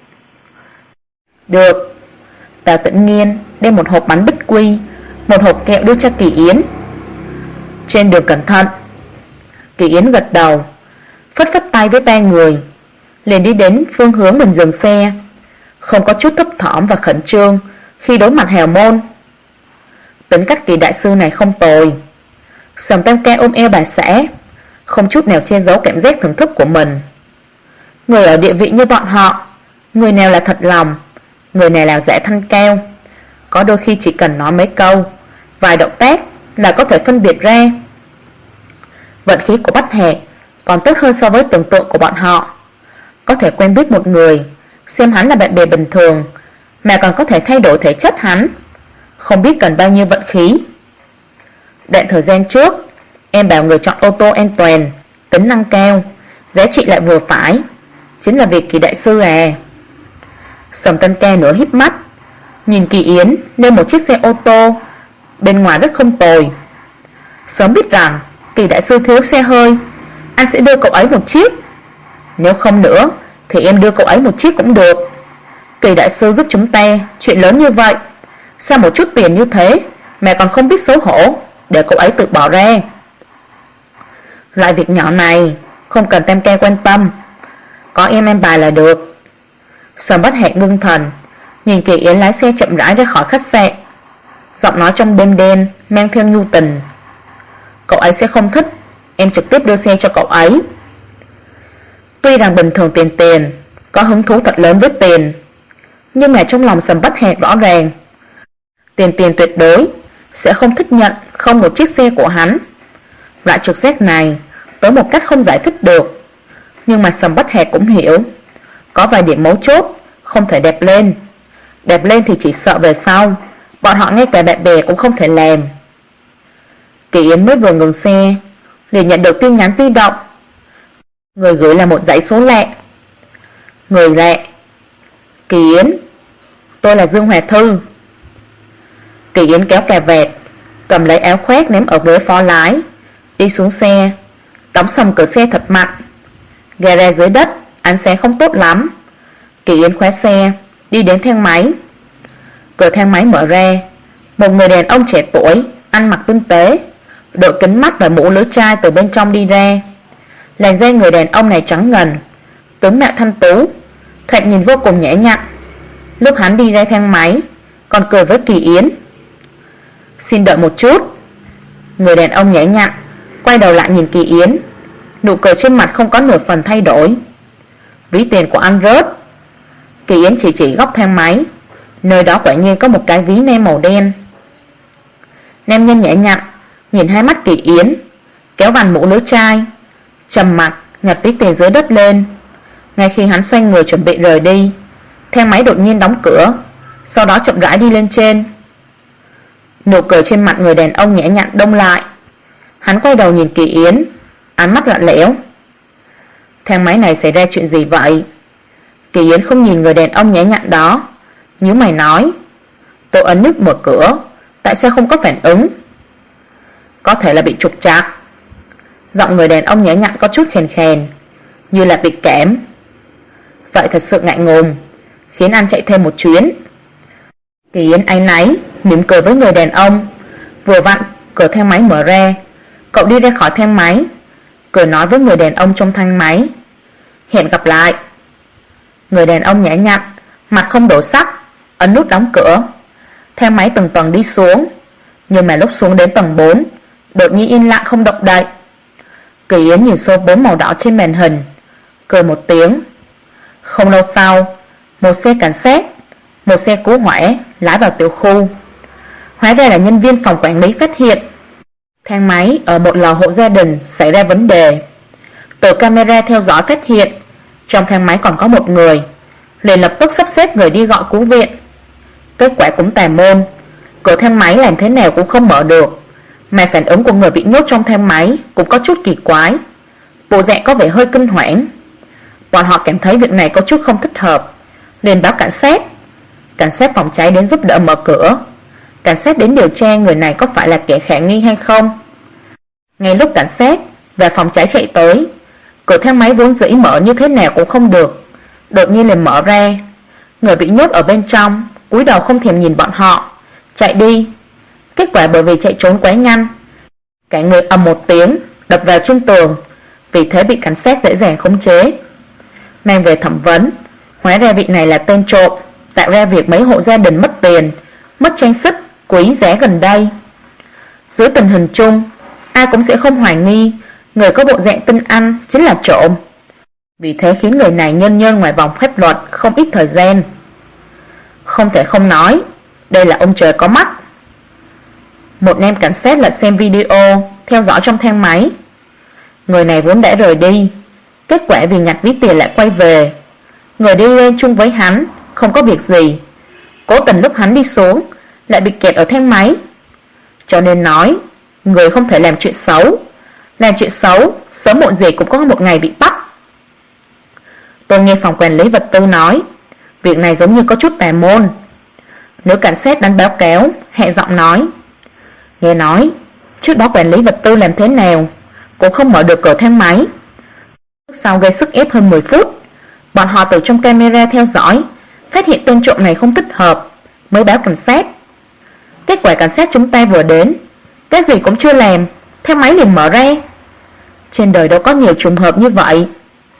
Speaker 1: Được. Tào Tĩnh Nghiên đem một hộp bánh bích quy, một hộp kẹo đưa cho Kỳ Yến. Trên đường cẩn thận. Kỳ Yến gật đầu, phất phất tay với ba người, liền đi đến phương hướng mình dừng xe, không có chút thấp thỏm và khẩn trương khi đối mặt hào môn. Tính cách Kỳ đại sư này không tồi. Sầm Tam Ca ôm eo bà xã, không chút nào che giấu cảm giác thưởng thức của mình. Người ở địa vị như bọn họ, người nào là thật lòng, người nào là giả thanh cao. Có đôi khi chỉ cần nói mấy câu, vài động tác là có thể phân biệt ra. Vận khí của Bát Hạc còn tốt hơn so với tưởng tượng của bọn họ. Có thể quen biết một người, xem hắn là bạn bè bình thường, mà còn có thể thay đổi thể chất hắn, không biết cần bao nhiêu vận khí. Đoạn thời gian trước, em bảo người chọn ô tô an toàn, tính năng cao, giá trị lại vừa phải, chính là việc Kỳ đại sư à. Sầm Tân Ca nửa híp mắt, Nhìn Kỳ Yến lên một chiếc xe ô tô, bên ngoài rất không tồi. Sớm biết rằng Kỳ đại sư thiếu xe hơi, anh sẽ đưa cậu ấy một chiếc. Nếu không nữa thì em đưa cậu ấy một chiếc cũng được. Kỳ đại sư giúp chúng ta chuyện lớn như vậy, sao một chút tiền như thế mà còn không biết xấu hổ, để cậu ấy tự bỏ ra. Loại việc nhỏ này không cần Tam Ca quan tâm, có em bài là được. Sầm Bất Hạnh ngưng thần, nhìn Kỳ Yến lái xe chậm rãi ra khỏi khách sạn, giọng nói trong đêm đen mang theo nhu tình. Cậu ấy sẽ không thích em trực tiếp đưa xe cho cậu ấy. Tuy rằng bình thường tiền có hứng thú thật lớn với tiền, nhưng mà trong lòng Sầm Bất Hạnh rõ ràng tiền tuyệt đối sẽ không thích nhận không một chiếc xe của hắn. Loại trực giác này tới một cách không giải thích được, nhưng mà Sầm Bất Hạnh cũng hiểu có vài điểm mấu chốt không thể đẹp lên. Đẹp lên thì chỉ sợ về sau bọn họ ngay cả bạn bè cũng không thể làm. Kỳ Yến mới vừa ngừng xe liền nhận được tin nhắn di động. Người gửi là một dãy số lạ. Người lạ: Kỳ Yến, tôi là Dương Hòa Thư. Kỳ Yến kéo cà vẹt, cầm lấy áo khoác ném ở ghế phó lái, đi xuống xe, đóng sầm cửa xe thật mạnh. Gara dưới đất, ánh sáng không tốt lắm. Kỳ Yến khóa xe, đi đến thang máy. Cửa thang máy mở ra, một người đàn ông trẻ tuổi, ăn mặc tinh tế, đội kính mắt và mũ lưỡi chai từ bên trong đi ra. Làn da người đàn ông này trắng ngần, tướng mạo thanh tú, thoạt nhìn vô cùng nhã nhặn. Lúc hắn đi ra thang máy còn cười với Kỳ Yến. Xin đợi một chút. Người đàn ông nhã nhặn quay đầu lại nhìn Kỳ Yến, nụ cười trên mặt không có nửa phần thay đổi. Ví tiền của anh rớt. Kỳ Yến chỉ góc thang máy, nơi đó quả nhiên có một cái ví nem màu đen. Nam nhân nhã nhặn nhìn hai mắt Kỳ Yến, kéo vành mũ lưỡi chai, trầm mặc nhặt ví tiền dưới đất lên. Ngay khi hắn xoay người chuẩn bị rời đi, thang máy đột nhiên đóng cửa, sau đó chậm rãi đi lên trên. Nụ cười trên mặt người đàn ông nhã nhặn đông lại. Hắn quay đầu nhìn Kỳ Yến, ánh mắt lạnh lẽo. Thang máy này xảy ra chuyện gì vậy? Kỳ Yến không nhìn người đàn ông nhã nhặn đó, nhíu mày nói: Tôi ấn nút mở cửa, tại sao không có phản ứng? Có thể là bị trục trặc. Giọng người đàn ông nhã nhặn có chút khèn khèn, như là bị kẽm. Vậy thật sự ngại ngùng, khiến anh chạy thêm một chuyến. Kỳ Yến áy náy mỉm cười với người đàn ông. Vừa vặn cửa thang máy mở ra, cậu đi ra khỏi thang máy, cười nói với người đàn ông trong thang máy: Hẹn gặp lại. Người đàn ông nhã nhặn, mặt không đổi sắc, ấn nút đóng cửa. Thang máy từng tầng đi xuống, nhưng mà lúc xuống đến tầng 4, đột nhiên im lặng không động đậy. Kỳ Yến nhìn số 4 màu đỏ trên màn hình, cười một tiếng. Không lâu sau, một xe cảnh sát, một xe cứu hỏa lái vào tiểu khu. Hóa ra là nhân viên phòng quản lý phát hiện thang máy ở một lò hộ gia đình xảy ra vấn đề. Từ camera theo dõi phát hiện trong thang máy còn có một người, liền lập tức sắp xếp người đi gọi cứu viện. Kết quả cũng tà môn, cửa thang máy làm thế nào cũng không mở được, mà phản ứng của người bị nhốt trong thang máy cũng có chút kỳ quái, bộ dạng có vẻ hơi kinh hoảng. Bọn họ cảm thấy việc này có chút không thích hợp, liền báo cảnh sát. Cảnh sát phòng cháy đến giúp đỡ mở cửa. Cảnh sát đến điều tra người này có phải là kẻ khả nghi hay không. Ngay lúc cảnh sát và phòng cháy chạy tới, cửa thang máy vốn dĩ mở như thế nào cũng không được, đột nhiên liền mở ra. Người bị nhốt ở bên trong cúi đầu không thèm nhìn bọn họ, chạy đi. Kết quả bởi vì chạy trốn quá nhanh, cả người ầm một tiếng đập vào trên tường, vì thế bị cảnh sát dễ dàng khống chế. Mang về thẩm vấn, hóa ra vị này là tên trộm, tạo ra việc mấy hộ gia đình mất tiền, mất trang sức quý giá gần đây. Dưới tình hình chung, ai cũng sẽ không hoài nghi người có bộ dạng tinh anh chính là trộm. Vì thế khiến người này nhân ngoài vòng pháp luật không ít thời gian. Không thể không nói, đây là ông trời có mắt. Một nam cảnh sát lật xem video theo dõi trong thang máy. Người này vốn đã rời đi, kết quả vì nhặt ví tiền lại quay về. Người đi lên chung với hắn không có việc gì, cố tình lúc hắn đi xuống lại bị kẹt ở thang máy. Cho nên nói, người không thể làm chuyện xấu. Làm chuyện xấu, sớm muộn gì cũng có một ngày bị bắt. Tôi nghe phòng quản lý vật tư nói, việc này giống như có chút tà môn. Nữ cảnh sát đánh báo cáo, hạ giọng nói: Nghe nói, trước đó quản lý vật tư làm thế nào cũng không mở được cửa thang máy. Sau gây sức ép hơn 10 phút, bọn họ từ trong camera theo dõi, phát hiện tên trộm này không thích hợp, mới báo cảnh sát. Kết quả cảnh sát chúng ta vừa đến, cái gì cũng chưa làm, thang máy liền mở ra. Trên đời đâu có nhiều trùng hợp như vậy.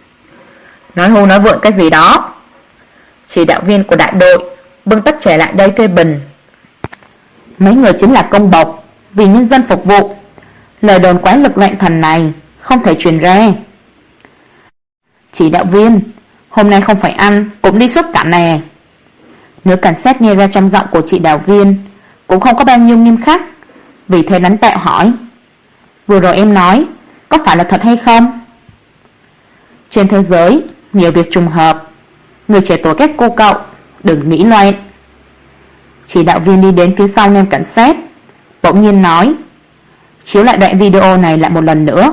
Speaker 1: Nói hưu nói vượn cái gì đó. Chỉ đạo viên của đại đội bưng tách trà lại đây phê bình: Mấy người chính là công bộc, vì nhân dân phục vụ. Lời đồn quái lực loạn thần này không thể truyền ra. Chỉ đạo viên, hôm nay không phải ăn cũng đi xuất cảnh nè. Nữ cảnh sát nghe ra trong giọng của chỉ đạo viên cũng không có bao nhiêu nghiêm khắc, vì thế đánh tạo hỏi: Vừa rồi em nói có phải là thật hay không? Trên thế giới nhiều việc trùng hợp, người trẻ tuổi các cô cậu đừng nghĩ loạn. Chỉ đạo viên đi đến phía sau nam cảnh sát, bỗng nhiên nói: Chiếu lại đoạn video này lại một lần nữa.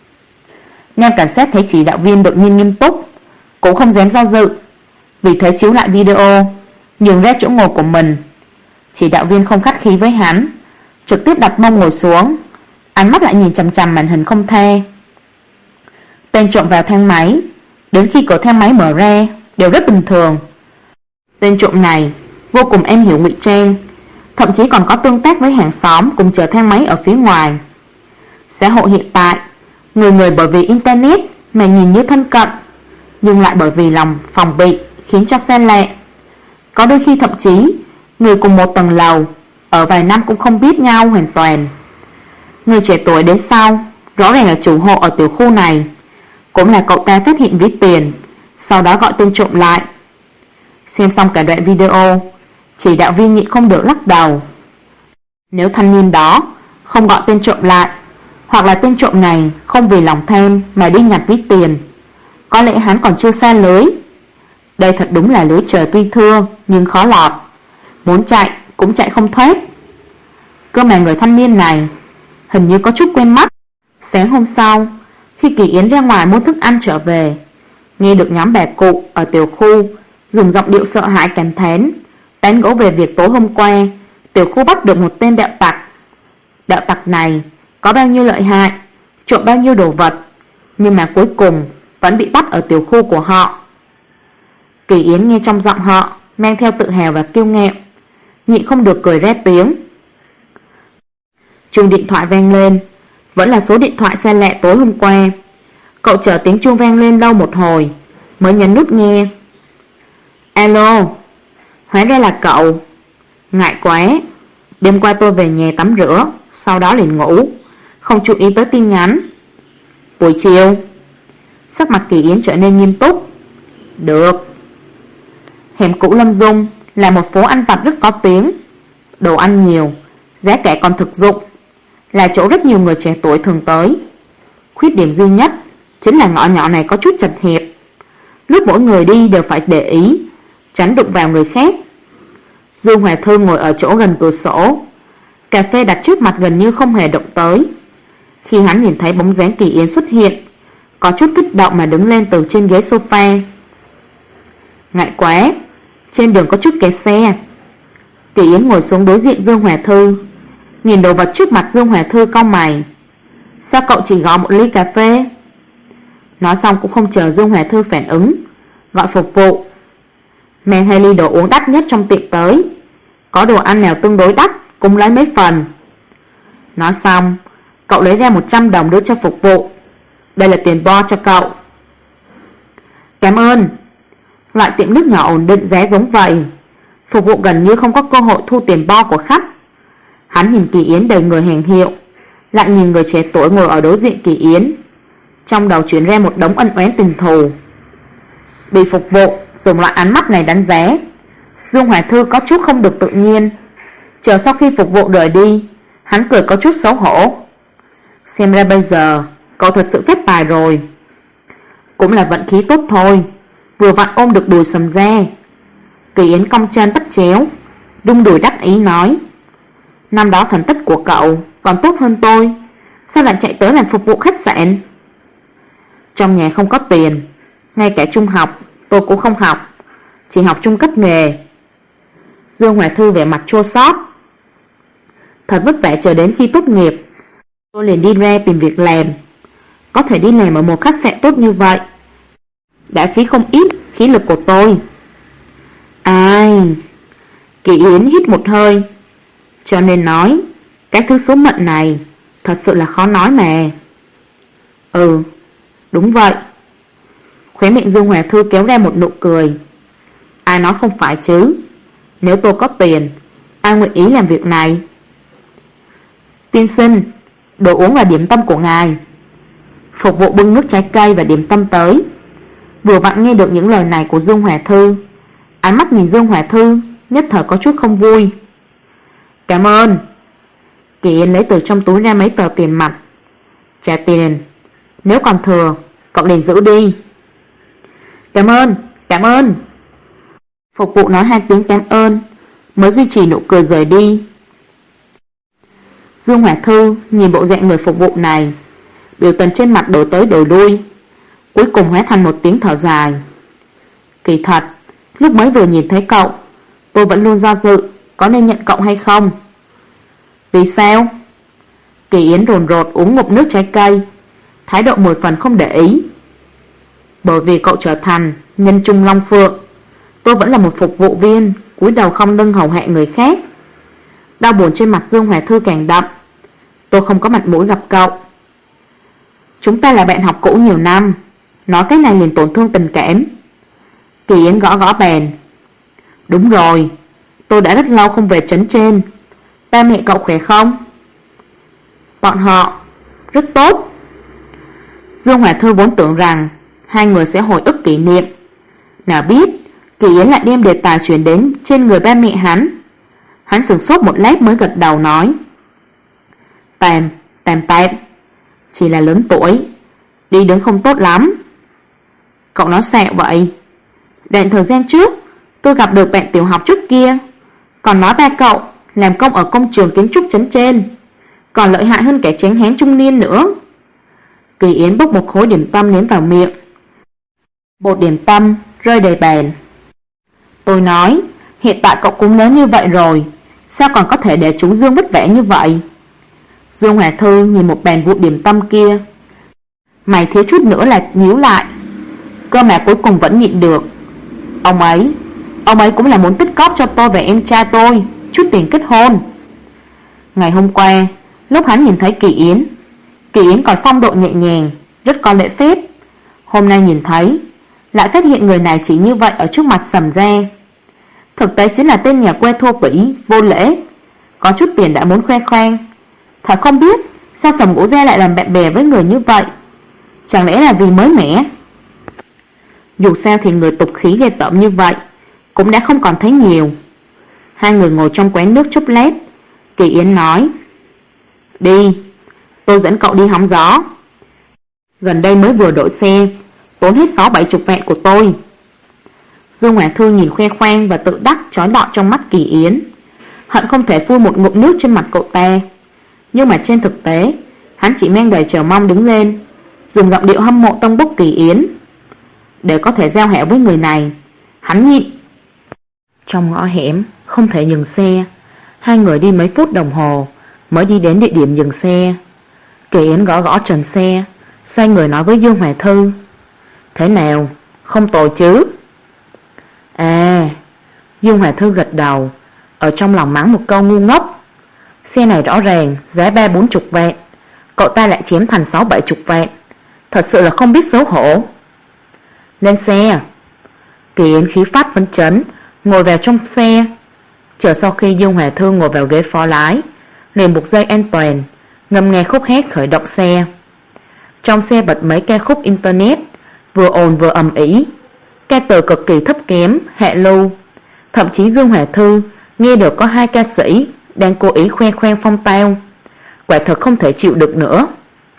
Speaker 1: Nam cảnh sát thấy chỉ đạo viên đột nhiên nghiêm túc, cũng không dám do dự, vì thế chiếu lại video, nhường ra chỗ ngồi của mình. Chỉ đạo viên không khách khí với hắn, trực tiếp đặt mông ngồi xuống, ánh mắt lại nhìn chằm chằm màn hình không tha. Tên trộm vào thang máy, đến khi cửa thang máy mở ra đều rất bình thường. Tên trộm này vô cùng em hiểu ngụy trang, thậm chí còn có tương tác với hàng xóm cùng chờ thang máy ở phía ngoài. Xã hội hiện tại, người người bởi vì internet mà nhìn như thân cận, nhưng lại bởi vì lòng phòng bị khiến cho xa lạ. Có đôi khi thậm chí người cùng một tầng lầu ở vài năm cũng không biết nhau hoàn toàn. Người trẻ tuổi đến sau rõ ràng là chủ hộ ở tiểu khu này, cũng là cậu ta phát hiện ví tiền, sau đó gọi tên trộm lại. Xem xong cả đoạn video, chỉ đạo viên nhịn không được lắc đầu. Nếu thanh niên đó không gọi tên trộm lại, hoặc là tên trộm này không vì lòng tham mà đi nhặt ví tiền, có lẽ hắn còn chưa xa lưới. Đây thật đúng là lưới trời tuy thưa nhưng khó lọt, muốn chạy cũng chạy không thoát. Cơ mà người thanh niên này hình như có chút quen mắt. Sáng hôm sau, khi Kỳ Yến ra ngoài mua thức ăn trở về, nghe được nhóm bà cụ ở tiểu khu dùng giọng điệu sợ hãi cảm thán, tán gẫu về việc tối hôm qua tiểu khu bắt được một tên đạo tặc. Đạo tặc này có bao nhiêu lợi hại, trộm bao nhiêu đồ vật, nhưng mà cuối cùng vẫn bị bắt ở tiểu khu của họ. Kỳ Yến nghe trong giọng họ mang theo tự hào và kiêu ngạo, nhịn không được cười ra tiếng. Chuông điện thoại vang lên, vẫn là số điện thoại xa lạ tối hôm qua. Cậu chờ tiếng chuông vang lên lâu một hồi mới nhấn nút nghe. Alo, hóa ra là cậu. Ngại quá, đêm qua tôi về nhà tắm rửa, sau đó liền ngủ, không chú ý tới tin nhắn. Buổi chiều. Sắc mặt Kỳ Yến trở nên nghiêm túc. Được. Hẻm cũ Lâm Dung là một phố ăn vặt rất có tiếng, đồ ăn nhiều, giá cả còn thực dụng, là chỗ rất nhiều người trẻ tuổi thường tới. Khuyết điểm duy nhất chính là ngõ nhỏ này có chút chật hẹp, lúc mỗi người đi đều phải để ý, tránh đụng vào người khác. Dương Hòa Thư ngồi ở chỗ gần cửa sổ, cà phê đặt trước mặt gần như không hề động tới. Khi hắn nhìn thấy bóng dáng Kỳ Yến xuất hiện, có chút kích động mà đứng lên từ trên ghế sofa. Ngại quá, trên đường có chút kẹt xe. Kỳ Yến ngồi xuống đối diện Dương Hòa Thư, nhìn đồ vật trước mặt. Dương Hòa Thư cau mày. Sao cậu chỉ gọi một ly cà phê? Nói xong cũng không chờ Dương Hòa Thư phản ứng, gọi phục vụ. Mang 2 ly đồ uống đắt nhất trong tiệm tới, có đồ ăn nào tương đối đắt cũng lấy mấy phần. Nói xong, cậu lấy ra 100 đồng đưa cho phục vụ. Đây là tiền bo cho cậu. Cảm ơn. Loại tiệm nước nhỏ ổn định giá giống vậy, phục vụ gần như không có cơ hội thu tiền bo của khách. Hắn nhìn Kỳ Yến đầy người hàng hiệu, lại nhìn người trẻ tuổi ngồi ở đối diện Kỳ Yến, trong đầu chuyển ra một đống ân oán tình thù. Bị phục vụ dùng loại ánh mắt này đánh giá, Dương Hòa Thư có chút không được tự nhiên. Chờ sau khi phục vụ rời đi, hắn cười có chút xấu hổ. Xem ra bây giờ cậu thật sự phép tài rồi. Cũng là vận khí tốt thôi, vừa vặn ôm được đùi sầm ra. Kỳ Yến cong chân tắt chéo, đung đùi đắc ý nói: Năm đó thành tích của cậu còn tốt hơn tôi, sao lại chạy tới làm phục vụ khách sạn? Trong nhà không có tiền, ngay cả trung học tôi cũng không học, chỉ học trung cấp nghề. Dương Hòa Thư vẻ mặt chua xót. Thật vất vả chờ đến khi tốt nghiệp, tôi liền đi ra tìm việc làm. Có thể đi làm ở một khách sạn tốt như vậy, đã phí không ít khí lực của tôi. Ai? Kỳ Yến hít một hơi. Cho nên nói, cái thứ số mệnh này thật sự là khó nói mà. Ừ, đúng vậy. Khóe miệng Dương Hòa Thư kéo ra một nụ cười. Ai nói không phải chứ. Nếu tôi có tiền, ai nguyện ý làm việc này? Tiên sinh, đồ uống và điểm tâm của ngài. Phục vụ bưng nước trái cây và điểm tâm tới. Vừa vặn nghe được những lời này của Dương Hòa Thư, ánh mắt nhìn Dương Hòa Thư nhất thời có chút không vui. Cảm ơn. Kỳ Yên lấy từ trong túi ra mấy tờ tiền mặt. Trả tiền, nếu còn thừa cậu liền giữ đi. Cảm ơn, cảm ơn. Phục vụ nói 2 tiếng cảm ơn, mới duy trì nụ cười rời đi. Dương Hòa Thư nhìn bộ dạng người phục vụ này, biểu tình trên mặt đổi tới đổi lui, cuối cùng hóa thành một tiếng thở dài. Kỳ thật, lúc mới vừa nhìn thấy cậu, tôi vẫn luôn do dự có nên nhận cậu hay không. Vì sao? Kỳ Yến rồn rột uống ngụm nước trái cây, thái độ 10 phần không để ý. Bởi vì cậu trở thành nhân trung long phượng, tôi vẫn là một phục vụ viên cúi đầu không lưng hầu hạ người khác. Đau buồn trên mặt Dương Hòa Thư càng đậm. Tôi không có mặt mũi gặp cậu. Chúng ta là bạn học cũ nhiều năm, nói cái này liền tổn thương tình cảm. Kỳ Yến gõ gõ bàn. Đúng rồi, tôi đã rất lâu không về trấn trên. Ba mẹ cậu khỏe không? Bọn họ rất tốt. Dương Hòa Thư vốn tưởng rằng hai người sẽ hồi ức kỷ niệm, nào biết Kỳ Yến lại đem đề tài chuyển đến trên người ba mẹ hắn. Hắn sửng sốt một lát mới gật đầu nói. Tạm, chỉ là lớn tuổi, đi đứng không tốt lắm. Cậu nói sao vậy? Đoạn thời gian trước tôi gặp được bạn tiểu học trước kia, còn nói ba cậu làm công ở công trường kiến trúc trấn trên, còn lợi hại hơn kẻ tránh hén trung niên nữa. Kỳ Yến bốc một khối điểm tâm ném vào miệng. Bột điểm tâm rơi đầy bàn. Tôi nói, hiện tại cậu cũng lớn như vậy rồi, sao còn có thể để chú Dương vất vả như vậy? Dương Hòa Thư nhìn một bàn vụ điểm tâm kia, mày thiếu chút nữa là nhíu lại. Cơ mà cuối cùng vẫn nhịn được. Ông ấy cũng là muốn tích cóp cho tôi và em trai tôi chút tiền kết hôn. Ngày hôm qua, lúc hắn nhìn thấy Kỳ Yến còn phong độ nhẹ nhàng, rất có lễ phép. Hôm nay nhìn thấy, lại phát hiện người này chỉ như vậy ở trước mặt sầm ra. Thực tế chính là tên nhà quê thô bỉ, vô lễ, có chút tiền đã muốn khoe khoang. Thật không biết sao Sầm Ngũ Gia lại làm bạn bè với người như vậy. Chẳng lẽ là vì mới mẻ? Dù sao thì người tục khí ghê tởm như vậy cũng đã không còn thấy nhiều. Hai người ngồi trong quán nước chốc lát. Kỳ Yến nói, đi, tôi dẫn cậu đi hóng gió. Gần đây mới vừa đổi xe, tốn hết 60-70 vạn của tôi. Dương Hòa Thư nhìn khoe khoang và tự đắc chói lọi trong mắt Kỳ Yến, hận không thể phun một ngụm nước trên mặt cậu ta. Nhưng mà trên thực tế, hắn chỉ mang đầy chờ mong đứng lên, dùng giọng điệu hâm mộ tông bốc Kỳ Yến. Để có thể giao hảo với người này, hắn nhịn. Trong ngõ hẻm không thể dừng xe, hai người đi mấy phút đồng hồ mới đi đến địa điểm dừng xe. Kỳ Yến gõ gõ trần xe, xoay người nói với Dương Hòa Thư, thế nào, không tồi chứ? À, Dương Hòa Thư gật đầu, ở trong lòng mắng một câu ngu ngốc. Xe này rõ ràng giá 30-40 vạn, cậu ta lại chém thành 60-70 vạn, thật sự là không biết xấu hổ. Lên xe. Kỳ Yến khí phát phấn chấn, ngồi vào trong xe. Chờ sau khi Dương Hòa Thư ngồi vào ghế phó lái, liền buộc dây an toàn, ngâm nghe khúc hát khởi động xe. Trong xe bật mấy ca khúc internet, vừa ồn vừa ầm ĩ, ca từ cực kỳ thấp kém, hạ lưu. Thậm chí Dương Hòa Thư nghe được có 2 ca sĩ đang cố ý khoe khoang phong tao, quả thực không thể chịu được nữa.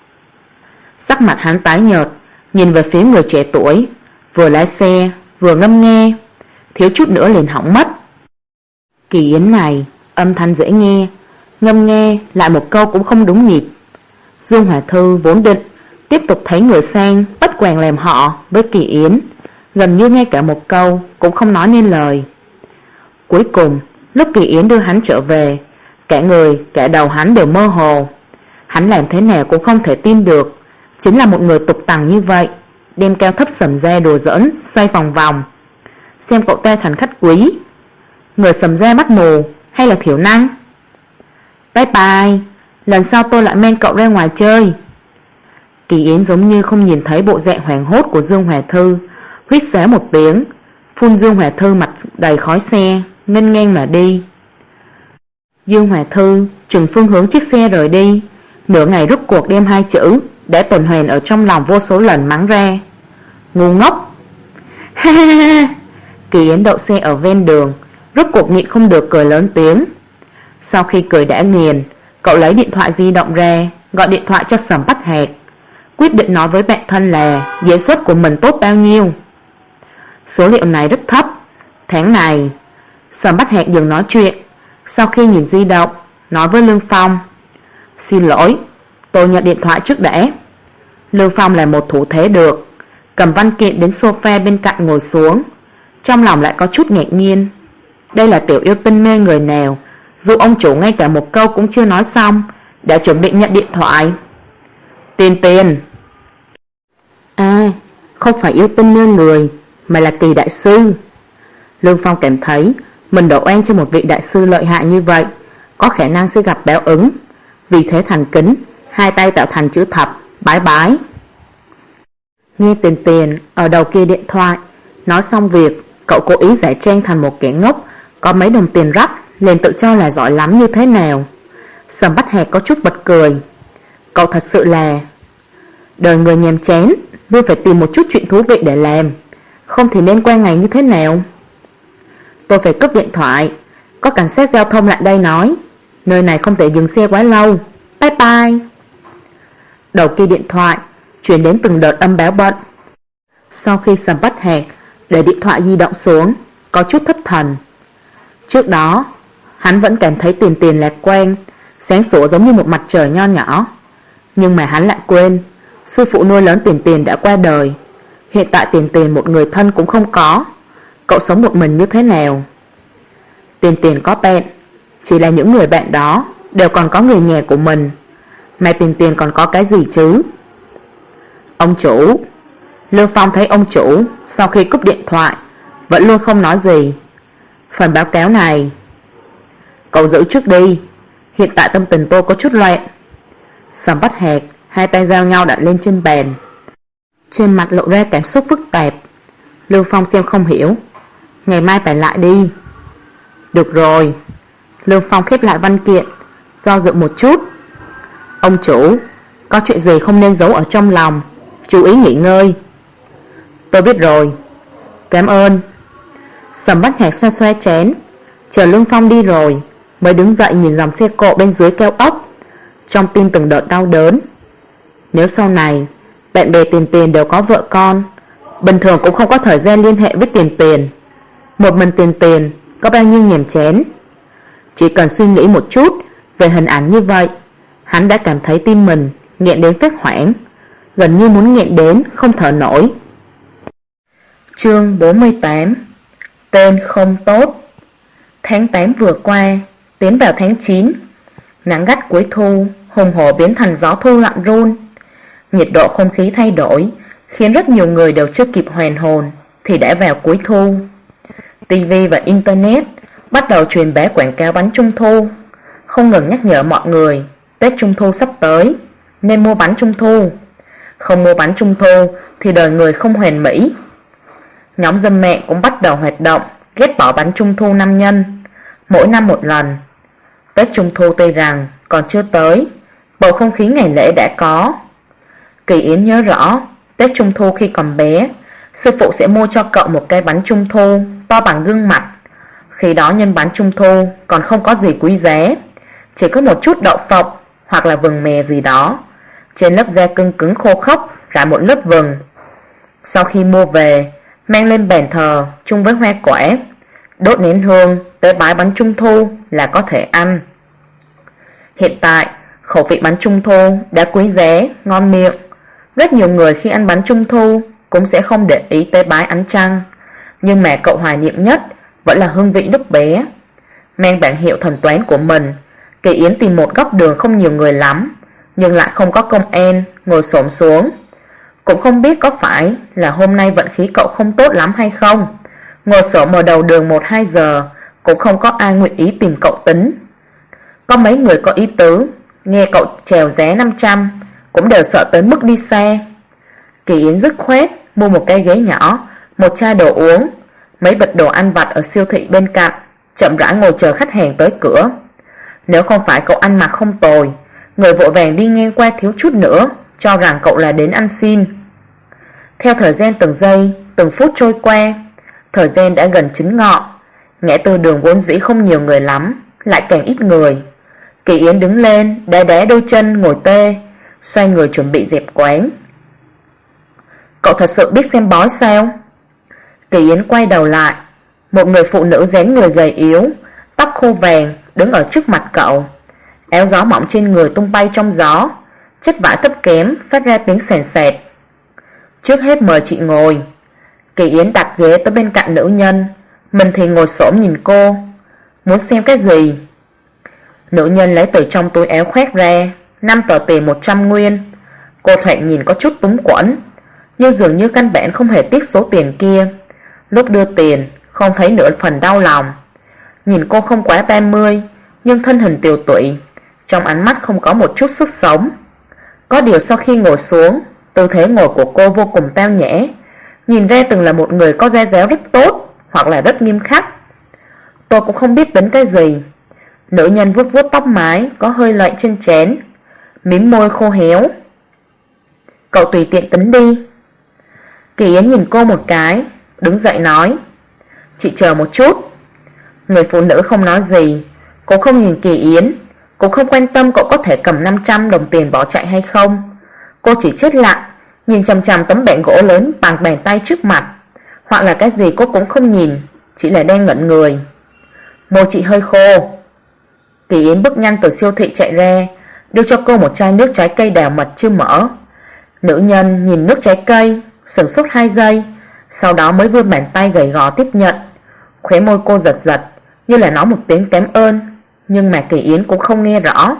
Speaker 1: Sắc mặt hắn tái nhợt, nhìn về phía người trẻ tuổi, vừa lái xe vừa ngâm nghe, thiếu chút nữa liền hỏng mất. Kỳ Yến này âm thanh dễ nghe, ngâm nghe lại một câu cũng không đúng nhịp. Dương Hòa Thư vốn định tiếp tục thấy người sang bất quàng làm họ với Kỳ Yến, gần như ngay cả một câu cũng không nói nên lời. Cuối cùng Lúc Kỳ Yến đưa hắn trở về, cả người, cả đầu hắn đều mơ hồ. Hắn làm thế nào cũng không thể tin được chính là một người tục tằng như vậy, đem cao thấp Sầm Gia đùa giỡn, xoay vòng vòng, xem cậu ta thành khách quý. Người Sầm Gia mắt mù hay là thiểu năng? Bye bye, lần sau tôi lại men cậu ra ngoài chơi. Kỳ Yến giống như không nhìn thấy bộ dạng hoảng hốt của Dương Hòa Thư, huýt sáo một tiếng, phun Dương Hòa Thư mặt đầy khói xe, nghênh ngang mà đi. Dương Hòa Thư chừng phương hướng chiếc xe rời đi, nửa ngày rút cuộc đem hai chữ đã tuần hoàn ở trong lòng vô số lần mắng ra: ngu ngốc. Ha ha ha. Kỳ Yến đậu xe ở ven đường, rút cuộc nhịn không được cười lớn tiếng. Sau khi cười đã nghiền, cậu lấy điện thoại di động ra, gọi điện thoại cho Sầm Bách Hạc, quyết định nói với bạn thân là diễn xuất của mình tốt bao nhiêu. Số liệu này rất thấp. Tháng này, Sầm Bách Hạc dừng nói chuyện, sau khi nhìn di động, nói với Lương Phong: xin lỗi, tôi nhận điện thoại trước đã. Lương Phong là một thủ thế được, cầm văn kiện đến sofa bên cạnh ngồi xuống, trong lòng lại có chút ngạc nhiên. Đây là tiểu yêu tinh mê người nào, dù ông chủ ngay cả một câu cũng chưa nói xong đã chuẩn bị nhận điện thoại. Tiền. À, không phải yêu tinh mê người, mà là Kỳ đại sư. Lương Phong cảm thấy mình đổ oan cho một vị đại sư lợi hại như vậy, có khả năng sẽ gặp báo ứng, vì thế thành kính, hai tay tạo thành chữ thập, bái bái. Nghe Tiền ở đầu kia điện thoại nói xong việc, cậu cố ý giả trang thành một kẻ ngốc, có mấy đồng tiền rắp liền tự cho là giỏi lắm như thế nào. Sầm Bách Hạc có chút bật cười. Cậu thật sự là đời người nhàm chán, luôn phải tìm một chút chuyện thú vị để làm, không thì nên qua ngày như thế nào. Tôi phải cúp điện thoại, có cảnh sát giao thông lại đây nói nơi này không thể dừng xe quá lâu. Bye bye. Đầu kia điện thoại truyền đến từng đợt âm báo bận. Sau khi Sầm Bách Hạc để điện thoại di động xuống, có chút thất thần. Trước đó hắn vẫn cảm thấy Tiền lạc quan, sáng sủa giống như một mặt trời nho nhỏ, nhưng mà hắn lại quên sư phụ nuôi lớn Tiền đã qua đời. Hiện tại Tiền một người thân cũng không có, cậu sống một mình như thế nào? Tiền có bạn, chỉ là những người bạn đó đều còn có người nhà của mình, mà Tiền còn có cái gì chứ? Ông chủ. Lương Phong thấy ông chủ sau khi cúp điện thoại vẫn luôn không nói gì. Phần báo cáo này cậu giữ trước đi, hiện tại tâm tình tôi có chút loạn. Sầm Bách Hạc hai tay giao nhau đặt lên trên bàn, trên mặt lộ ra cảm xúc phức tạp. Lương Phong xem không hiểu: ngày mai phải lại đi. Được rồi. Lương Phong khép lại văn kiện, do dự một chút. Ông chủ, có chuyện gì không nên giấu ở trong lòng, chú ý nghỉ ngơi. Tôi biết rồi. Cảm ơn. Sầm Bách Hạc xoa xoa chén, chờ Lương Phong đi rồi mới đứng dậy nhìn dòng xe cộ bên dưới keo ốc, trong tim từng đợt đau đớn. Nếu sau này bạn bè Tiền đều có vợ con, bình thường cũng không có thời gian liên hệ với Tiền. Một mình Tiền có bao nhiêu nhàm chán. Chỉ cần suy nghĩ một chút về hình ảnh như vậy, hắn đã cảm thấy tim mình nghẹn đến phát hoảng, gần như muốn nghẹn đến không thở nổi. Chương 48. Tên không tốt. Tháng 8 vừa qua, tiến vào tháng 9. Nắng gắt cuối thu hùng hổ biến thành gió thu lặng run. Nhiệt độ không khí thay đổi, khiến rất nhiều người đều chưa kịp hoàn hồn thì đã vào cuối thu. TV và Internet bắt đầu truyền bá quảng cáo bánh trung thu, không ngừng nhắc nhở mọi người Tết Trung thu sắp tới, nên mua bánh trung thu. Không mua bánh trung thu thì đời người không hoàn mỹ. Nhóm dân mạng cũng bắt đầu hoạt động ghét bỏ bánh trung thu 5 nhân, mỗi năm một lần. Tết Trung thu tuy rằng còn chưa tới, bầu không khí ngày lễ đã có. Kỳ Yến nhớ rõ, Tết Trung thu khi còn bé, sư phụ sẽ mua cho cậu một cái bánh trung thu to bằng gương mặt. Khi đó nhân bánh trung thu còn không có gì quý giá, chỉ có một chút đậu phộng hoặc là vừng mè gì đó, trên lớp da cứng cứng khô khốc rải một lớp vừng. Sau khi mua về, mang lên bàn thờ chung với hoa quả, đốt nén hương tới bái bánh trung thu là có thể ăn. Hiện tại, khẩu vị bánh trung thu đã quý giá, ngon miệng. Rất nhiều người khi ăn bánh trung thu cũng sẽ không để ý tới bái ánh trăng, nhưng mà cậu hoài niệm nhất vẫn là hương vị lúc bé. Mang bảng hiệu thần toán của mình, Kỳ Yến tìm một góc đường không nhiều người lắm, nhưng lại không có công an, ngồi xổm xuống. Cũng không biết có phải là hôm nay vận khí cậu không tốt lắm hay không. Ngồi xổm ở đầu đường 1-2 giờ, cũng không có ai nguyện ý tìm cậu tính. Có mấy người có ý tứ, nghe cậu chèo giá 500, cũng đều sợ tới mức đi xe. Kỳ Yến dứt khoát mua một cái ghế nhỏ, một chai đồ uống, mấy bịch đồ ăn vặt ở siêu thị bên cạnh, chậm rãi ngồi chờ khách hàng tới cửa. Nếu không phải cậu ăn mặc không tồi, người vội vàng đi ngang qua thiếu chút nữa cho rằng cậu là đến ăn xin. Theo thời gian từng giây, từng phút trôi qua, thời gian đã gần chín ngọ. Ngã tư đường vốn dĩ không nhiều người lắm, lại càng ít người. Kỳ Yến đứng lên, đá đá đôi chân ngồi tê, xoay người chuẩn bị dẹp quán. Cậu thật sự biết xem bói sao? Kỳ Yến quay đầu lại, một người phụ nữ dáng người gầy yếu, tóc khô vàng đứng ở trước mặt cậu. Áo gió mỏng trên người tung bay trong gió, chất vải thấp kém phát ra tiếng sèn sẹt. Trước hết mời chị ngồi. Kỳ Yến đặt ghế tới bên cạnh nữ nhân, mình thì ngồi xổm nhìn cô. Muốn xem cái gì? Nữ nhân lấy từ trong túi áo khoét ra 5 tờ tiền 100 nguyên. Cô thoạt nhìn có chút túng quẫn, nhưng dường như căn bản không hề tiếc số tiền kia. Lúc đưa tiền không thấy nửa phần đau lòng. Nhìn cô không quá 30, nhưng thân hình tiều tụy, trong ánh mắt không có một chút sức sống. Có điều sau khi ngồi xuống, tư thế ngồi của cô vô cùng tao nhã, nhìn ra từng là một người có da dáng rất tốt, hoặc là rất nghiêm khắc. Tôi cũng không biết tính cái gì. Nữ nhân vuốt vuốt tóc mái có hơi lạnh trên trán, mím môi khô héo. Cậu tùy tiện tính đi. Kỳ Yến nhìn cô một cái, đứng dậy nói, chị chờ một chút. Người phụ nữ không nói gì. Cô không nhìn Kỳ Yến, cũng không quan tâm cậu có thể cầm 500 đồng tiền bỏ chạy hay không. Cô chỉ chết lặng, nhìn chằm chằm tấm bảng gỗ lớn bằng bàn tay trước mặt. Hoặc là cái gì cô cũng không nhìn, chỉ là đang ngẩn người. Môi chị hơi khô. Kỳ Yến bước nhanh từ siêu thị chạy ra, đưa cho cô một chai nước trái cây đào mật chưa mở. Nữ nhân nhìn nước trái cây, sửng sốt 2 giây, sau đó mới vươn bàn tay gầy gò tiếp nhận. Khóe môi cô giật giật, như là nói một tiếng cảm ơn, nhưng mà Kỳ Yến cũng không nghe rõ.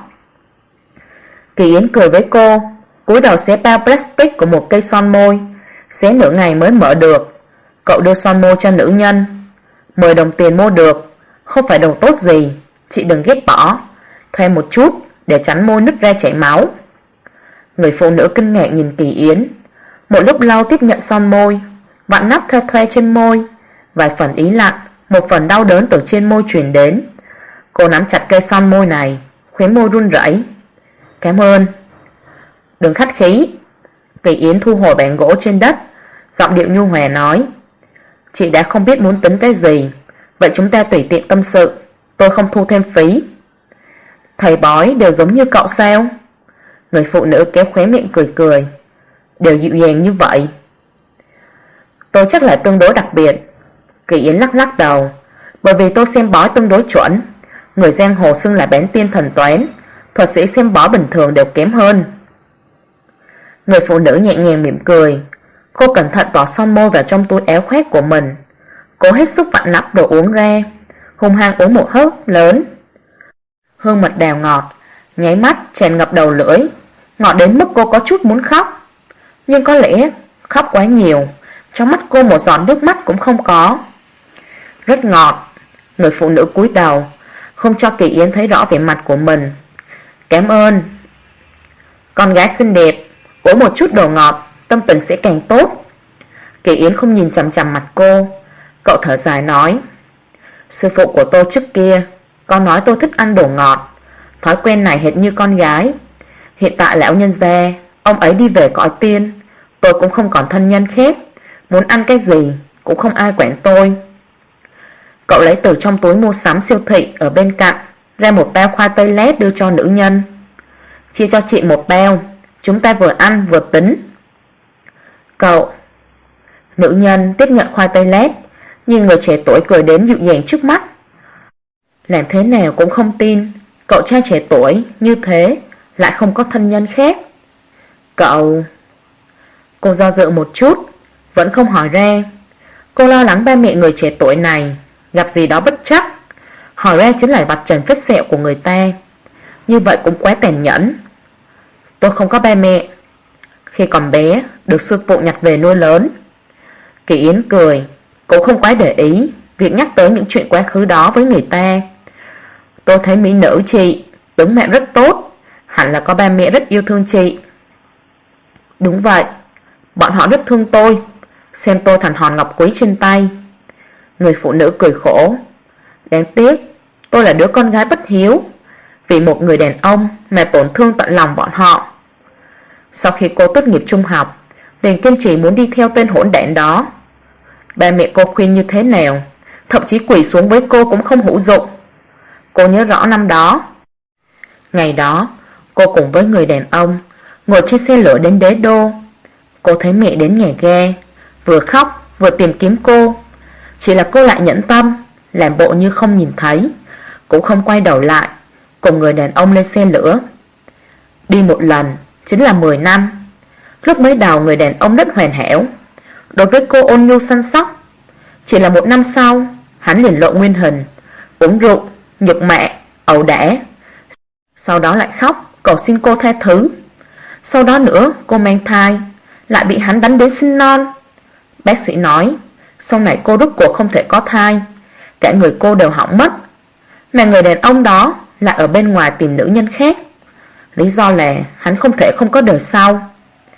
Speaker 1: Kỳ Yến cười với cô, cúi đầu xé bao plastic của một cây son môi, xé nửa ngày mới mở được. Cậu đưa son môi cho nữ nhân. 10 đồng tiền mua được, không phải đồ tốt gì, chị đừng ghét bỏ, thêm một chút để tránh môi nứt ra chảy máu. Người phụ nữ kinh ngạc nhìn Kỳ Yến, một lúc lâu tiếp nhận son môi, vặn nắp theo thuê trên môi, vài phần ý lặng, một phần đau đớn từ trên môi truyền đến. Cô nắm chặt cây son môi này, khóe môi run rẩy. Cảm ơn. Đừng khách khí. Kỳ Yến thu hồi bảng gỗ trên đất, giọng điệu nhu hòa nói, chị đã không biết muốn tính cái gì, vậy chúng ta tùy tiện tâm sự, tôi không thu thêm phí. Thầy bói đều giống như cậu sao? Người phụ nữ kéo khóe miệng cười cười. Đều dịu dàng như vậy. Tôi chắc là tương đối đặc biệt. Kỳ Yến lắc lắc đầu. Bởi vì tôi xem bói tương đối chuẩn. Người giang hồ xưng là bán tiên thần toán, thuật sĩ xem bói bình thường đều kém hơn. Người phụ nữ nhẹ nhàng mỉm cười. Cô cẩn thận bỏ son môi vào trong túi áo khoét của mình. Cô hết sức vặn nắp đồ uống ra, hung hăng uống một hớp lớn. Hương mật đào ngọt, nháy mắt tràn ngập đầu lưỡi, ngọt đến mức cô có chút muốn khóc. Nhưng có lẽ khóc quá nhiều, trong mắt cô một giọt nước mắt cũng không có. Rất ngọt. Người phụ nữ cúi đầu, không cho Kỳ Yến thấy rõ vẻ mặt của mình. Cảm ơn. Con gái xinh đẹp, uống một chút đồ ngọt, tâm tình sẽ càng tốt. Kỳ Yến không nhìn chằm chằm mặt cô. Cậu thở dài nói, sư phụ của tôi trước kia có nói tôi thích ăn đồ ngọt, thói quen này hệt như con gái. Hiện tại lão nhân gia, ông ấy đi về cõi tiên, tôi cũng không còn thân nhân khác, muốn ăn cái gì cũng không ai quản tôi. Cậu lấy từ trong túi mua sắm siêu thị ở bên cạnh ra một bao khoai tây lát đưa cho nữ nhân. Chia cho chị một bao, chúng ta vừa ăn vừa tính. Cậu. Nữ nhân tiếp nhận khoai tây lát, nhưng người trẻ tuổi cười đến dịu dàng trước mắt. Làm thế nào cũng không tin cậu trai trẻ tuổi như thế lại không có thân nhân khác. Cậu. Cô do dự một chút, vẫn không hỏi ra. Cô lo lắng ba mẹ người trẻ tuổi này gặp gì đó bất trắc, hỏi ra chính là vạch trần vết sẹo của người ta. Như vậy cũng quá tàn nhẫn. Tôi không có ba mẹ. Khi còn bé, được sư phụ nhặt về nuôi lớn. Kỳ Yến cười, cũng không quá để ý việc nhắc tới những chuyện quá khứ đó với người ta. Tôi thấy mỹ nữ chị, tướng mạo rất tốt, hẳn là có ba mẹ rất yêu thương chị. Đúng vậy, bọn họ rất thương tôi, xem tôi thành hòn ngọc quý trên tay. Người phụ nữ cười khổ. Đáng tiếc, tôi là đứa con gái bất hiếu, vì một người đàn ông mà tổn thương tận lòng bọn họ. Sau khi cô tốt nghiệp trung học, liền kiên trì muốn đi theo tên hỗn đản đó. Ba mẹ cô khuyên như thế nào, thậm chí quỳ xuống với cô cũng không hữu dụng. Cô nhớ rõ năm đó. Ngày đó, cô cùng với người đàn ông ngồi trên xe lửa đến Đế Đô. Cô thấy mẹ đến nhà ga, vừa khóc vừa tìm kiếm cô. Chỉ là cô lại nhẫn tâm, làm bộ như không nhìn thấy, cũng không quay đầu lại, cùng người đàn ông lên xe lửa. Đi một lần chính là 10 năm. Lúc mới đầu người đàn ông rất hoàn hảo, đối với cô ôn nhu săn sóc. Chỉ là 1 năm sau, hắn liền lộ nguyên hình, uống rượu, nhục mạ, ẩu đả. Sau đó lại khóc, cầu xin cô tha thứ. Sau đó nữa cô mang thai, lại bị hắn đánh đến sinh non. Bác sĩ nói, sau này cô rốt cuộc không thể có thai, cả người cô đều hỏng mất. Mà người đàn ông đó lại ở bên ngoài tìm nữ nhân khác. Lý do là hắn không thể không có đời sau.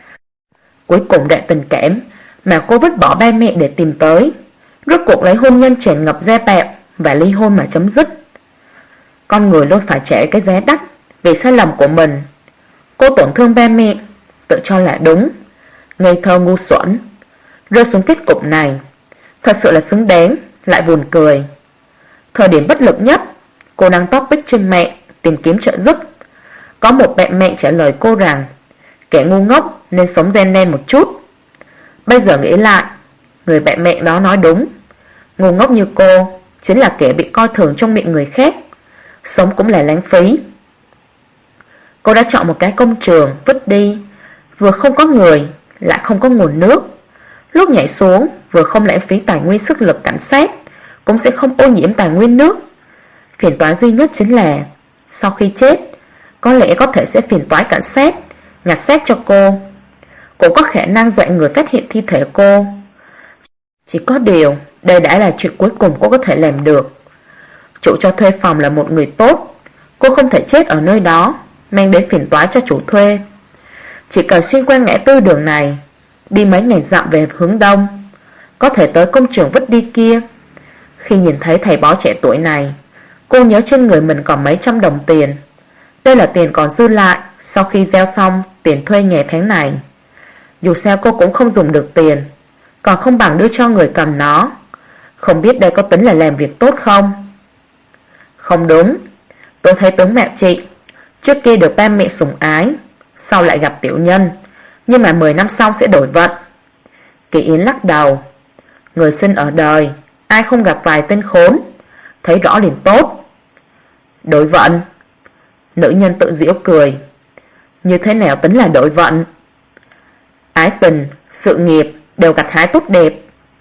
Speaker 1: Cuối cùng đoạn tình cảm mà cô vứt bỏ ba mẹ để tìm tới, rốt cuộc lấy hôn nhân tràn ngập gia bạo và ly hôn mà chấm dứt. Con người luôn phải trả cái giá đắt vì sai lầm của mình. Cô tổn thương ba mẹ, tự cho là đúng, ngây thơ ngu xuẩn, rơi xuống kết cục này, thật sự là xứng đáng, lại buồn cười. Thời điểm bất lực nhất, cô đăng topic trên mạng tìm kiếm trợ giúp. Có một bạn mạng trả lời cô rằng kẻ ngu ngốc nên sống gen đen một chút. Bây giờ nghĩ lại, người bạn mạng đó nói đúng. Ngu ngốc như cô chính là kẻ bị coi thường trong miệng người khác, sống cũng là lãng phí. Cô đã chọn một cái công trường vứt đi, vừa không có người lại không có nguồn nước. Lúc nhảy xuống vừa không lãng phí tài nguyên sức lực cảnh sát, cũng sẽ không ô nhiễm tài nguyên nước. Phiền toái duy nhất chính là sau khi chết, có lẽ có thể sẽ phiền toái cảnh sát nhặt xác cho cô. Cũng có khả năng dọa người phát hiện thi thể cô. Chỉ có điều, đây đã là chuyện cuối cùng cô có thể làm được. Chủ cho thuê phòng là một người tốt, cô không thể chết ở nơi đó, mang đến phiền toái cho chủ thuê. Chỉ cần xuyên qua ngã tư đường này, đi mấy ngày dặm về hướng đông, có thể tới công trường vứt đi kia. Khi nhìn thấy thầy bói trẻ tuổi này, cô nhớ trên người mình còn mấy trăm đồng tiền. Đây là tiền còn dư lại sau khi gieo xong tiền thuê nhà tháng này. Dù sao cô cũng không dùng được tiền, còn không bằng đưa cho người cầm nó. Không biết đây có tính là làm việc tốt không? Không đúng. Tôi thấy tướng mạo chị trước kia được ba mẹ sủng ái, sau lại gặp tiểu nhân, nhưng mà 10 năm sau sẽ đổi vận. Kỳ Yến lắc đầu. Người sinh ở đời, ai không gặp vài tên khốn, thấy rõ liền tốt. Đổi vận? Nữ nhân tự giễu cười. Như thế nào tính là đổi vận? Ái tình, sự nghiệp đều gặt hái tốt đẹp.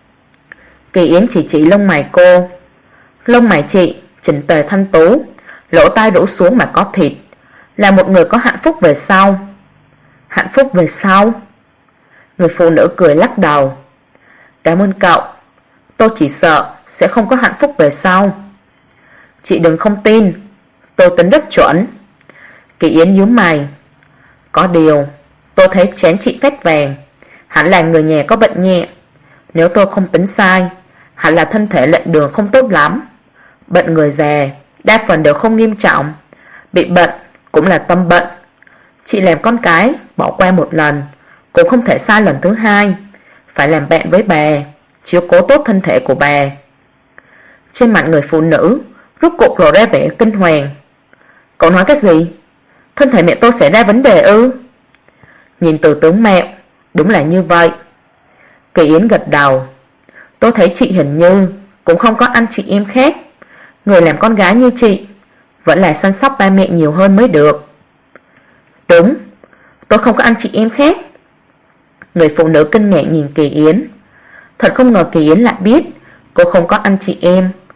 Speaker 1: Kỳ Yến chỉ lông mày cô. Lông mày chị chỉnh tề thanh tú, lỗ tai rũ xuống mà có thịt, là một người có hạnh phúc về sau. Hạnh phúc về sau? Người phụ nữ cười lắc đầu. Cảm ơn cậu, tôi chỉ sợ sẽ không có hạnh phúc về sau. Chị đừng không tin, tôi tính rất chuẩn. Kỳ Yến nhíu mày. Có điều, tôi thấy chén chị phét vàng, hẳn là người nhà có bệnh nhẹ. Nếu tôi không tính sai, hẳn là thân thể lệnh đường không tốt lắm. Bệnh người già đa phần đều không nghiêm trọng, bị bệnh cũng là tâm bệnh. Chị làm con cái bỏ qua một lần, cũng không thể sai lần thứ hai. Phải làm bạn với bà, chiếu cố tốt thân thể của bà. Trên mặt người phụ nữ rút cục lộ ra vẻ kinh hoàng. Cậu nói cái gì? Thân thể mẹ tôi xảy ra vấn đề ư? Nhìn từ tướng mạo, đúng là như vậy. Kỳ Yến gật đầu. Tôi thấy chị hình như cũng không có anh chị em khác. Người làm con gái như chị vẫn là săn sóc ba mẹ nhiều hơn mới được. Đúng, tôi không có anh chị em khác. Người phụ nữ kinh ngạc nhìn Kỳ Yến. Thật không ngờ Kỳ Yến lại biết cô không có anh chị em.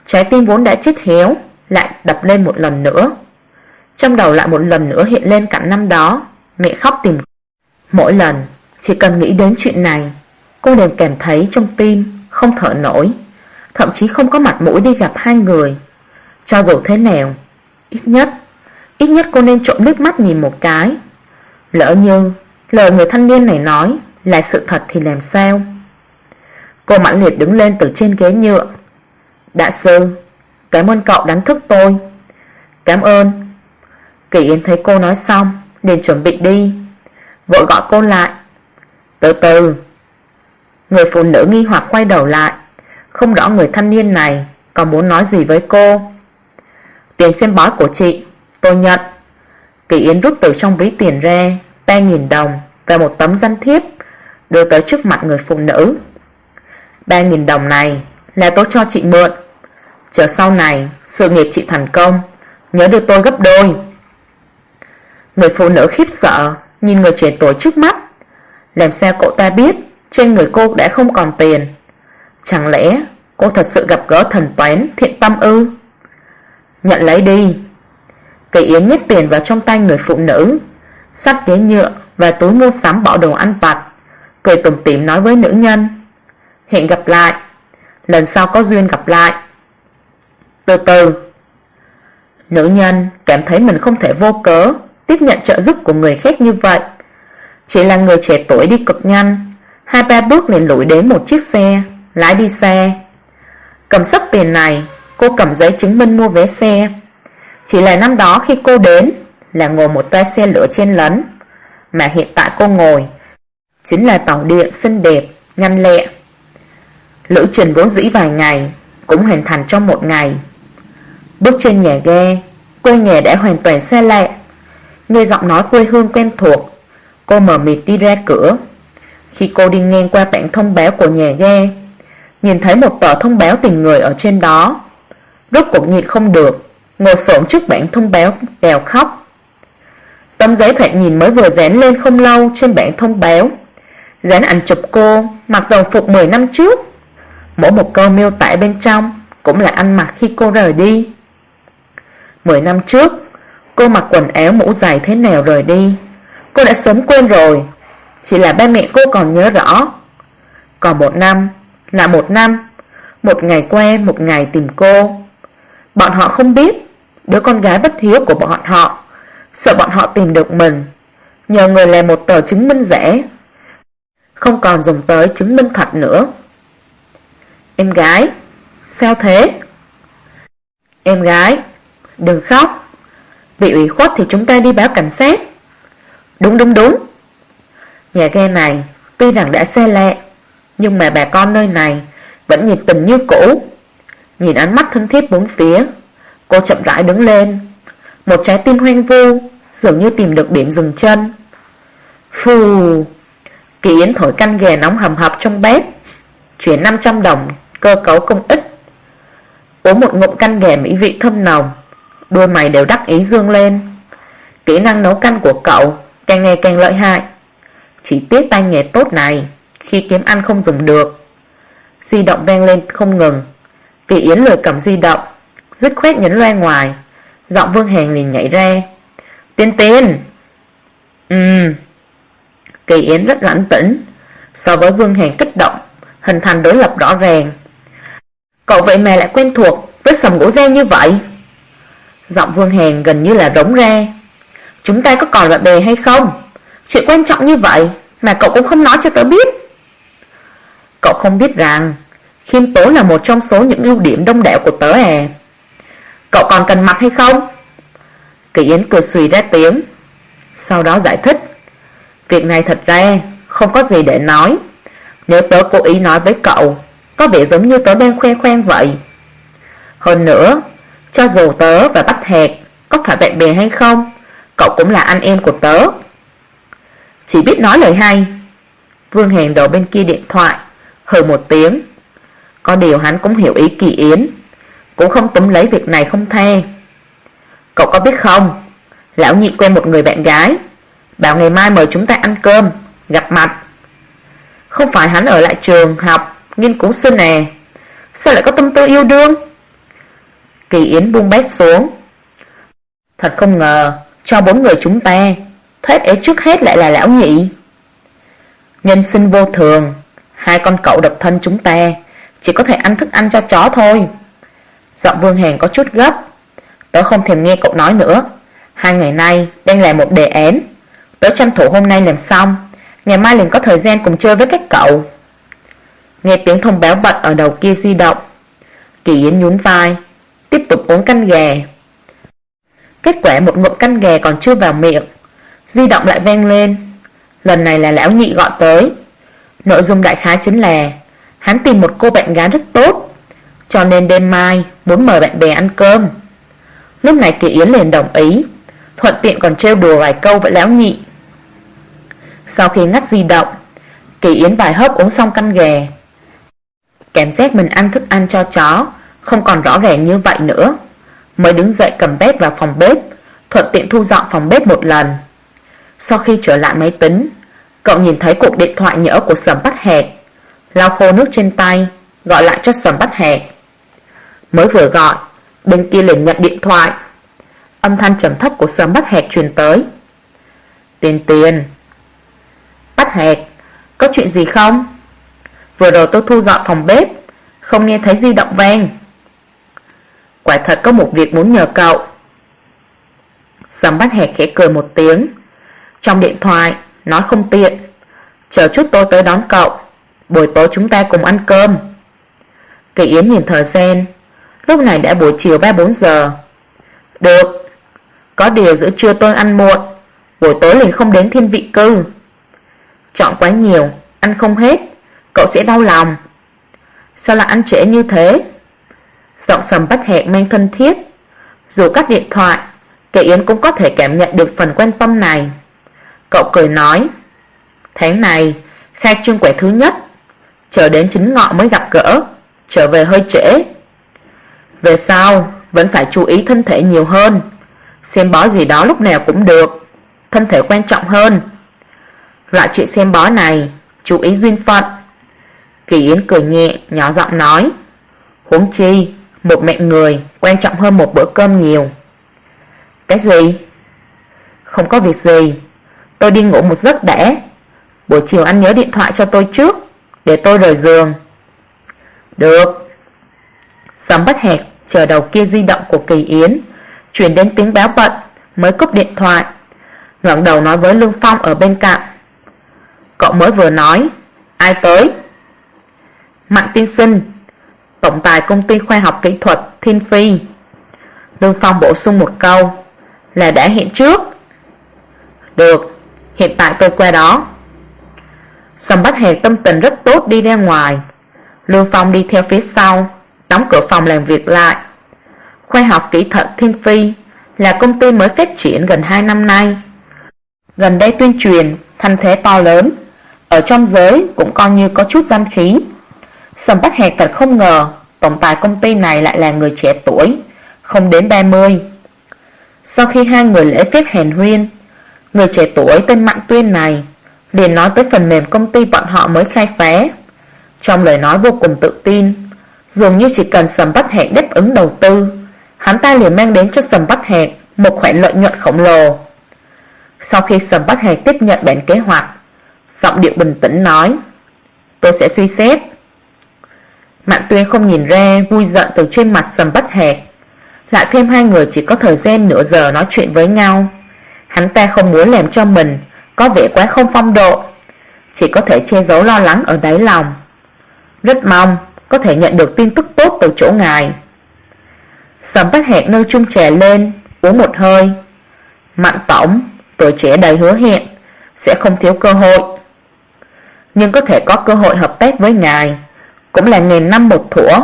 Speaker 1: Trái tim vốn đã chết héo lại đập lên một lần nữa. Trong đầu lại một lần nữa hiện lên cảnh năm đó mẹ khóc tìm. Mỗi lần chỉ cần nghĩ đến chuyện này, cô đều cảm thấy trong tim không thở nổi, thậm chí không có mặt mũi đi gặp hai người. Cho dù thế nào, ít nhất cô nên trộm liếc mắt nhìn một cái. Lỡ như lời người thanh niên này nói là sự thật thì làm sao? Cô mãnh liệt đứng lên từ trên ghế nhựa. Đại sư, cảm ơn cậu đánh thức tôi. Cảm ơn. Kỳ Yến thấy cô nói xong liền chuẩn bị đi, vội gọi cô lại. Từ từ. Người phụ nữ nghi hoặc quay đầu lại, không rõ người thanh niên này còn muốn nói gì với cô. Tiền xem bói của chị, tôi nhận. Kỳ Yến rút từ trong ví tiền ra 3.000 đồng và một tấm danh thiếp, đưa tới trước mặt người phụ nữ. 3.000 đồng này là tôi cho chị mượn, chờ sau này sự nghiệp chị thành công, nhớ đưa tôi gấp đôi. Người phụ nữ khiếp sợ nhìn người trẻ tuổi trước mắt. Làm sao cậu ta biết trên người cô đã không còn tiền? Chẳng lẽ cô thật sự gặp gỡ thần toán thiện tâm ư? Nhận lấy đi. Kỳ Yến nhét tiền vào trong tay người phụ nữ, xách ghế nhựa và túi mua sắm bỏ đồ ăn vặt, cười tủm tỉm nói với nữ nhân. Hẹn gặp lại, lần sau có duyên gặp lại. Từ từ. Nữ nhân cảm thấy mình không thể vô cớ tiếp nhận trợ giúp của người khác như vậy. Chỉ là người trẻ tuổi đi cực nhanh, 2-3 bước liền lủi đến một chiếc xe, lái đi xe. Cầm sấp tiền này, cô cầm giấy chứng minh mua vé xe. Chỉ là năm đó khi cô đến là ngồi một toa xe lửa chen lấn, mà hiện tại cô ngồi chính là tàu điện xinh đẹp, nhanh lẹ. Lữ trình vốn dĩ vài ngày cũng hoàn thành trong một ngày. Bước trên nhà ga, quê nhà đã hoàn toàn xa lạ. Nghe giọng nói quê hương quen thuộc, cô mờ mịt đi ra cửa. Khi cô đi ngang qua bảng thông báo của nhà ga, nhìn thấy một tờ thông báo tìm người ở trên đó, rốt cuộc nhịn không được, ngồi xổm trước bảng thông báo gào khóc. Tấm giấy thoạt nhìn mới vừa dán lên không lâu trên bảng thông báo, dán ảnh chụp cô mặc đồng phục 10 năm trước. Mỗi một câu miêu tả bên trong cũng là ăn mặc khi cô rời đi. 10 năm trước, cô mặc quần áo mũ dày thế nào rời đi, cô đã sớm quên rồi. Chỉ là ba mẹ cô còn nhớ rõ. Còn một năm là một năm, một ngày qua một ngày tìm cô. Bọn họ không biết đứa con gái bất hiếu của bọn họ, sợ bọn họ tìm được mình, nhờ người làm một tờ chứng minh giả, không còn dùng tới chứng minh thật nữa. Em gái, sao thế? Em gái, đừng khóc. Bị ủy khuất thì chúng ta đi báo cảnh sát. Đúng. Nhà ga này tuy rằng đã xa lạ, nhưng mà bà con nơi này vẫn nhiệt tình như cũ. Nhìn ánh mắt thân thiết bốn phía, cô chậm rãi đứng lên. Một trái tim hoang vu dường như tìm được điểm dừng chân. Phù. Kỳ Yến thổi căn gà nóng hầm hập trong bếp, chuyển 500 đồng cơ cấu công ích. Uống một ngụm canh gà mỹ vị thơm nồng, đôi mày đều đắc ý dương lên. Kỹ năng nấu canh của cậu càng ngày càng lợi hại. Chỉ tiếc tay nghề tốt này khi kiếm ăn không dùng được. Di động vang lên không ngừng. Kỳ Yến lười cầm di động, dứt khoát nhấn loa ngoài. Giọng Vương Hàn liền nhảy ra. Tiên. Kỳ Yến rất lãnh tĩnh, so với Vương Hàn kích động hình thành đối lập rõ ràng. Cậu vậy mà lại quen thuộc với Sầm Ngũ Giang như vậy? Giọng Vương Hàn gần như là rống ra. Chúng ta có còn bạn bè hay không? Chuyện quan trọng như vậy mà cậu cũng không nói cho tớ biết. Cậu không biết rằng khiêm tốn là một trong số những ưu điểm đông đảo của tớ à? Cậu còn cần mặt hay không? Kỳ Yến cười xùy ra tiếng, sau đó giải thích. Việc này thật ra không có gì để nói. Nếu tớ cố ý nói với cậu, có vẻ giống như tớ đang khoe khoang vậy. Hơn nữa, cho dù tớ và Bách Hạc có phải bạn bè hay không, cậu cũng là anh em của tớ. Chỉ biết nói lời hay. Vương Hàn đầu bên kia điện thoại hừ một tiếng. Có điều hắn cũng hiểu ý Kỳ Yến, cũng không túm lấy việc này không tha. Cậu có biết không, lão nhị quen một người bạn gái, bảo ngày mai mời chúng ta ăn cơm, gặp mặt. Không phải hắn ở lại trường học nghiên cứu sinh nè, sao lại có tâm tư yêu đương? Kỳ Yến buông bét xuống. Thật không ngờ, cho 4 người chúng ta, thế ấy trước hết lại là lão nhị. Nhân sinh vô thường, 2 con cậu độc thân chúng ta chỉ có thể ăn thức ăn cho chó thôi. Giọng Vương Hàn có chút gấp. Tớ không thèm nghe cậu nói nữa. 2 ngày nay đang làm một đề án. Tớ tranh thủ hôm nay làm xong, ngày mai liền có thời gian cùng chơi với các cậu. Nghe tiếng thông báo bật ở đầu kia di động, Kỳ Yến nhún vai, tiếp tục uống canh gà. Kết quả một ngụm canh gà còn chưa vào miệng, di động lại vang lên. Lần này là lão nhị gọi tới. Nội dung đại khái chính là hắn tìm một cô bạn gái rất tốt, cho nên đêm mai muốn mời bạn bè ăn cơm. Lúc này Kỳ Yến liền đồng ý, thuận tiện còn trêu đùa vài câu với lão nhị. Sau khi ngắt di động, Kỳ Yến vài hớp uống xong canh gà. Cảm giác mình ăn thức ăn cho chó không còn rõ ràng như vậy nữa, mới đứng dậy cầm bếp vào phòng bếp, thuận tiện thu dọn phòng bếp một lần. Sau khi trở lại máy tính, cậu nhìn thấy cuộc điện thoại nhỡ của Sầm Bát Hạc, lau khô nước trên tay, gọi lại cho Sầm Bát Hạc. Mới vừa gọi, bên kia liền nhận điện thoại. Âm thanh trầm thấp của Sầm Bát Hạc truyền tới. Tiền. Bát Hạc, có chuyện gì không? Vừa rồi tôi thu dọn phòng bếp, không nghe thấy di động vang. Quả thật có một việc muốn nhờ cậu. Sầm Bát Hạc khẽ cười một tiếng. Trong điện thoại nói không tiện, chờ chút tôi tới đón cậu, buổi tối chúng ta cùng ăn cơm. Kỳ Yến nhìn thời gian, lúc này đã buổi chiều 3-4 giờ. Được, có điều giữa trưa tôi ăn muộn, buổi tối liền không đến Thiên Vị Cư. Chọn quá nhiều, ăn không hết, cậu sẽ đau lòng. Sao lại ăn trễ như thế? Giọng Sầm Bát Hạc mang thân thiết. Dù cắt điện thoại, Kỳ Yến cũng có thể cảm nhận được phần quan tâm này. Cậu cười nói, tháng này khai trương quẻ thứ nhất, chờ đến chính ngọ mới gặp gỡ, trở về hơi trễ. Về sau vẫn phải chú ý thân thể nhiều hơn, xem bói gì đó lúc nào cũng được, thân thể quan trọng hơn. Loại chuyện xem bói này chú ý duyên phận. Kỳ Yến cười nhẹ, nhỏ giọng nói, huống chi một mệnh người quan trọng hơn một bữa cơm nhiều. Cái gì? Không có việc gì, tôi đi ngủ một giấc đã. Buổi chiều anh nhớ điện thoại cho tôi trước, để tôi rời giường. Được. Sầm Bát Hạc chờ đầu kia di động của Kỳ Yến truyền đến tiếng báo bận, mới cúp điện thoại, ngẩng đầu nói với Lương Phong ở bên cạnh. Cậu mới vừa nói, ai tới? Mạnh tiên sinh, tổng tài công ty khoa học kỹ thuật Thiên Phi. Lương Phong bổ sung một câu, là đã hẹn trước. Được, hiện tại tôi qua đó. Sầm Bát Hạc tâm tình rất tốt đi ra ngoài. Lương Phong đi theo phía sau, đóng cửa phòng làm việc lại. Khoa học kỹ thuật Thiên Phi là công ty mới phát triển gần 2 năm nay. Gần đây tuyên truyền thanh thế to lớn, ở trong giới cũng coi như có chút danh khí. Sầm Bát Hạc thật không ngờ tổng tài công ty này lại là người trẻ tuổi, không đến 30. Sau khi hai người lễ phép hàn huyên, người trẻ tuổi tên Mạnh Tuyên này liền nói tới phần mềm công ty bọn họ mới khai phá. Trong lời nói vô cùng tự tin, dường như chỉ cần Sầm Bát Hạc đáp ứng đầu tư, hắn ta liền mang đến cho Sầm Bát Hạc một khoản lợi nhuận khổng lồ. Sau khi Sầm Bát Hạc tiếp nhận bản kế hoạch, giọng điệu bình tĩnh nói, tôi sẽ suy xét. Mạnh Tuyên không nhìn ra vui giận từ trên mặt Sầm Bát Hạc, lại thêm hai người chỉ có thời gian nửa giờ nói chuyện với nhau. Hắn ta không muốn làm cho mình có vẻ quá không phong độ, chỉ có thể che giấu lo lắng ở đáy lòng. Rất mong có thể nhận được tin tức tốt từ chỗ ngài. Sầm Bát Hạc nâng chung trà lên, uống một hơi. Mạnh tổng, tuổi trẻ đầy hứa hẹn, sẽ không thiếu cơ hội. Nhưng có thể có cơ hội hợp tác với ngài cũng là nghìn năm một thuở.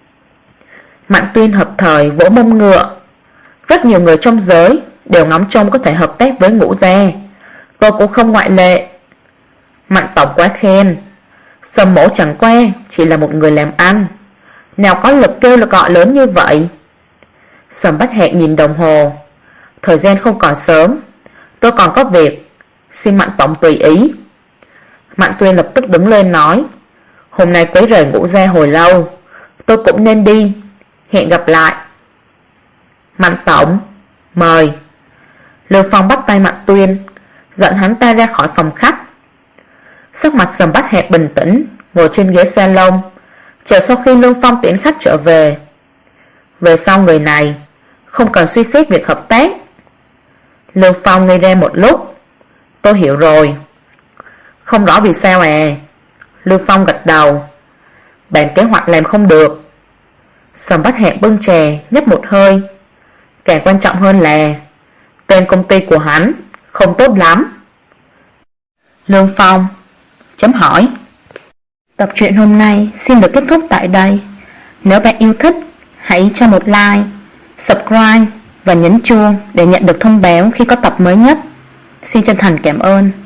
Speaker 1: Mạnh Tuyên hợp thời vỗ mông ngựa. Rất nhiều người trong giới đều ngóng trông có thể hợp tác với Ngũ gia, tôi cũng không ngoại lệ. Mạnh tổng quá khen. Sầm mỗ chẳng qua chỉ là một người làm ăn, nào có lực kêu lực gọi lớn như vậy. Sầm Bát Hạc nhìn đồng hồ, thời gian không còn sớm, tôi còn có việc, xin Mạnh tổng tùy ý. Mạnh Tuyên lập tức đứng lên nói, hôm nay quấy rầy Ngũ gia hồi lâu, tôi cũng nên đi, hẹn gặp lại. Mạnh tổng, mời. Lưu Phong bắt tay Mạnh Tuyên, dẫn hắn ta ra khỏi phòng khách. Sắc mặt Sầm Bách Hạc bình tĩnh, ngồi trên ghế salon, chờ sau khi Lưu Phong tiễn khách trở về. Về sau người này không cần suy xét việc hợp tác. Lưu Phong ngây ra một lúc. Tôi hiểu rồi. Không rõ vì sao à? Lưu Phong gật đầu. Bản kế hoạch làm không được. Sầm Bách Hạc bưng chè nhấp một hơi. Càng quan trọng hơn là tên công ty của hắn không tốt lắm. Lưu Phong chấm hỏi. Tập truyện hôm nay xin được kết thúc tại đây. Nếu bạn yêu thích, hãy cho một like, subscribe và nhấn chuông để nhận được thông báo khi có tập mới nhất. Xin chân thành cảm ơn.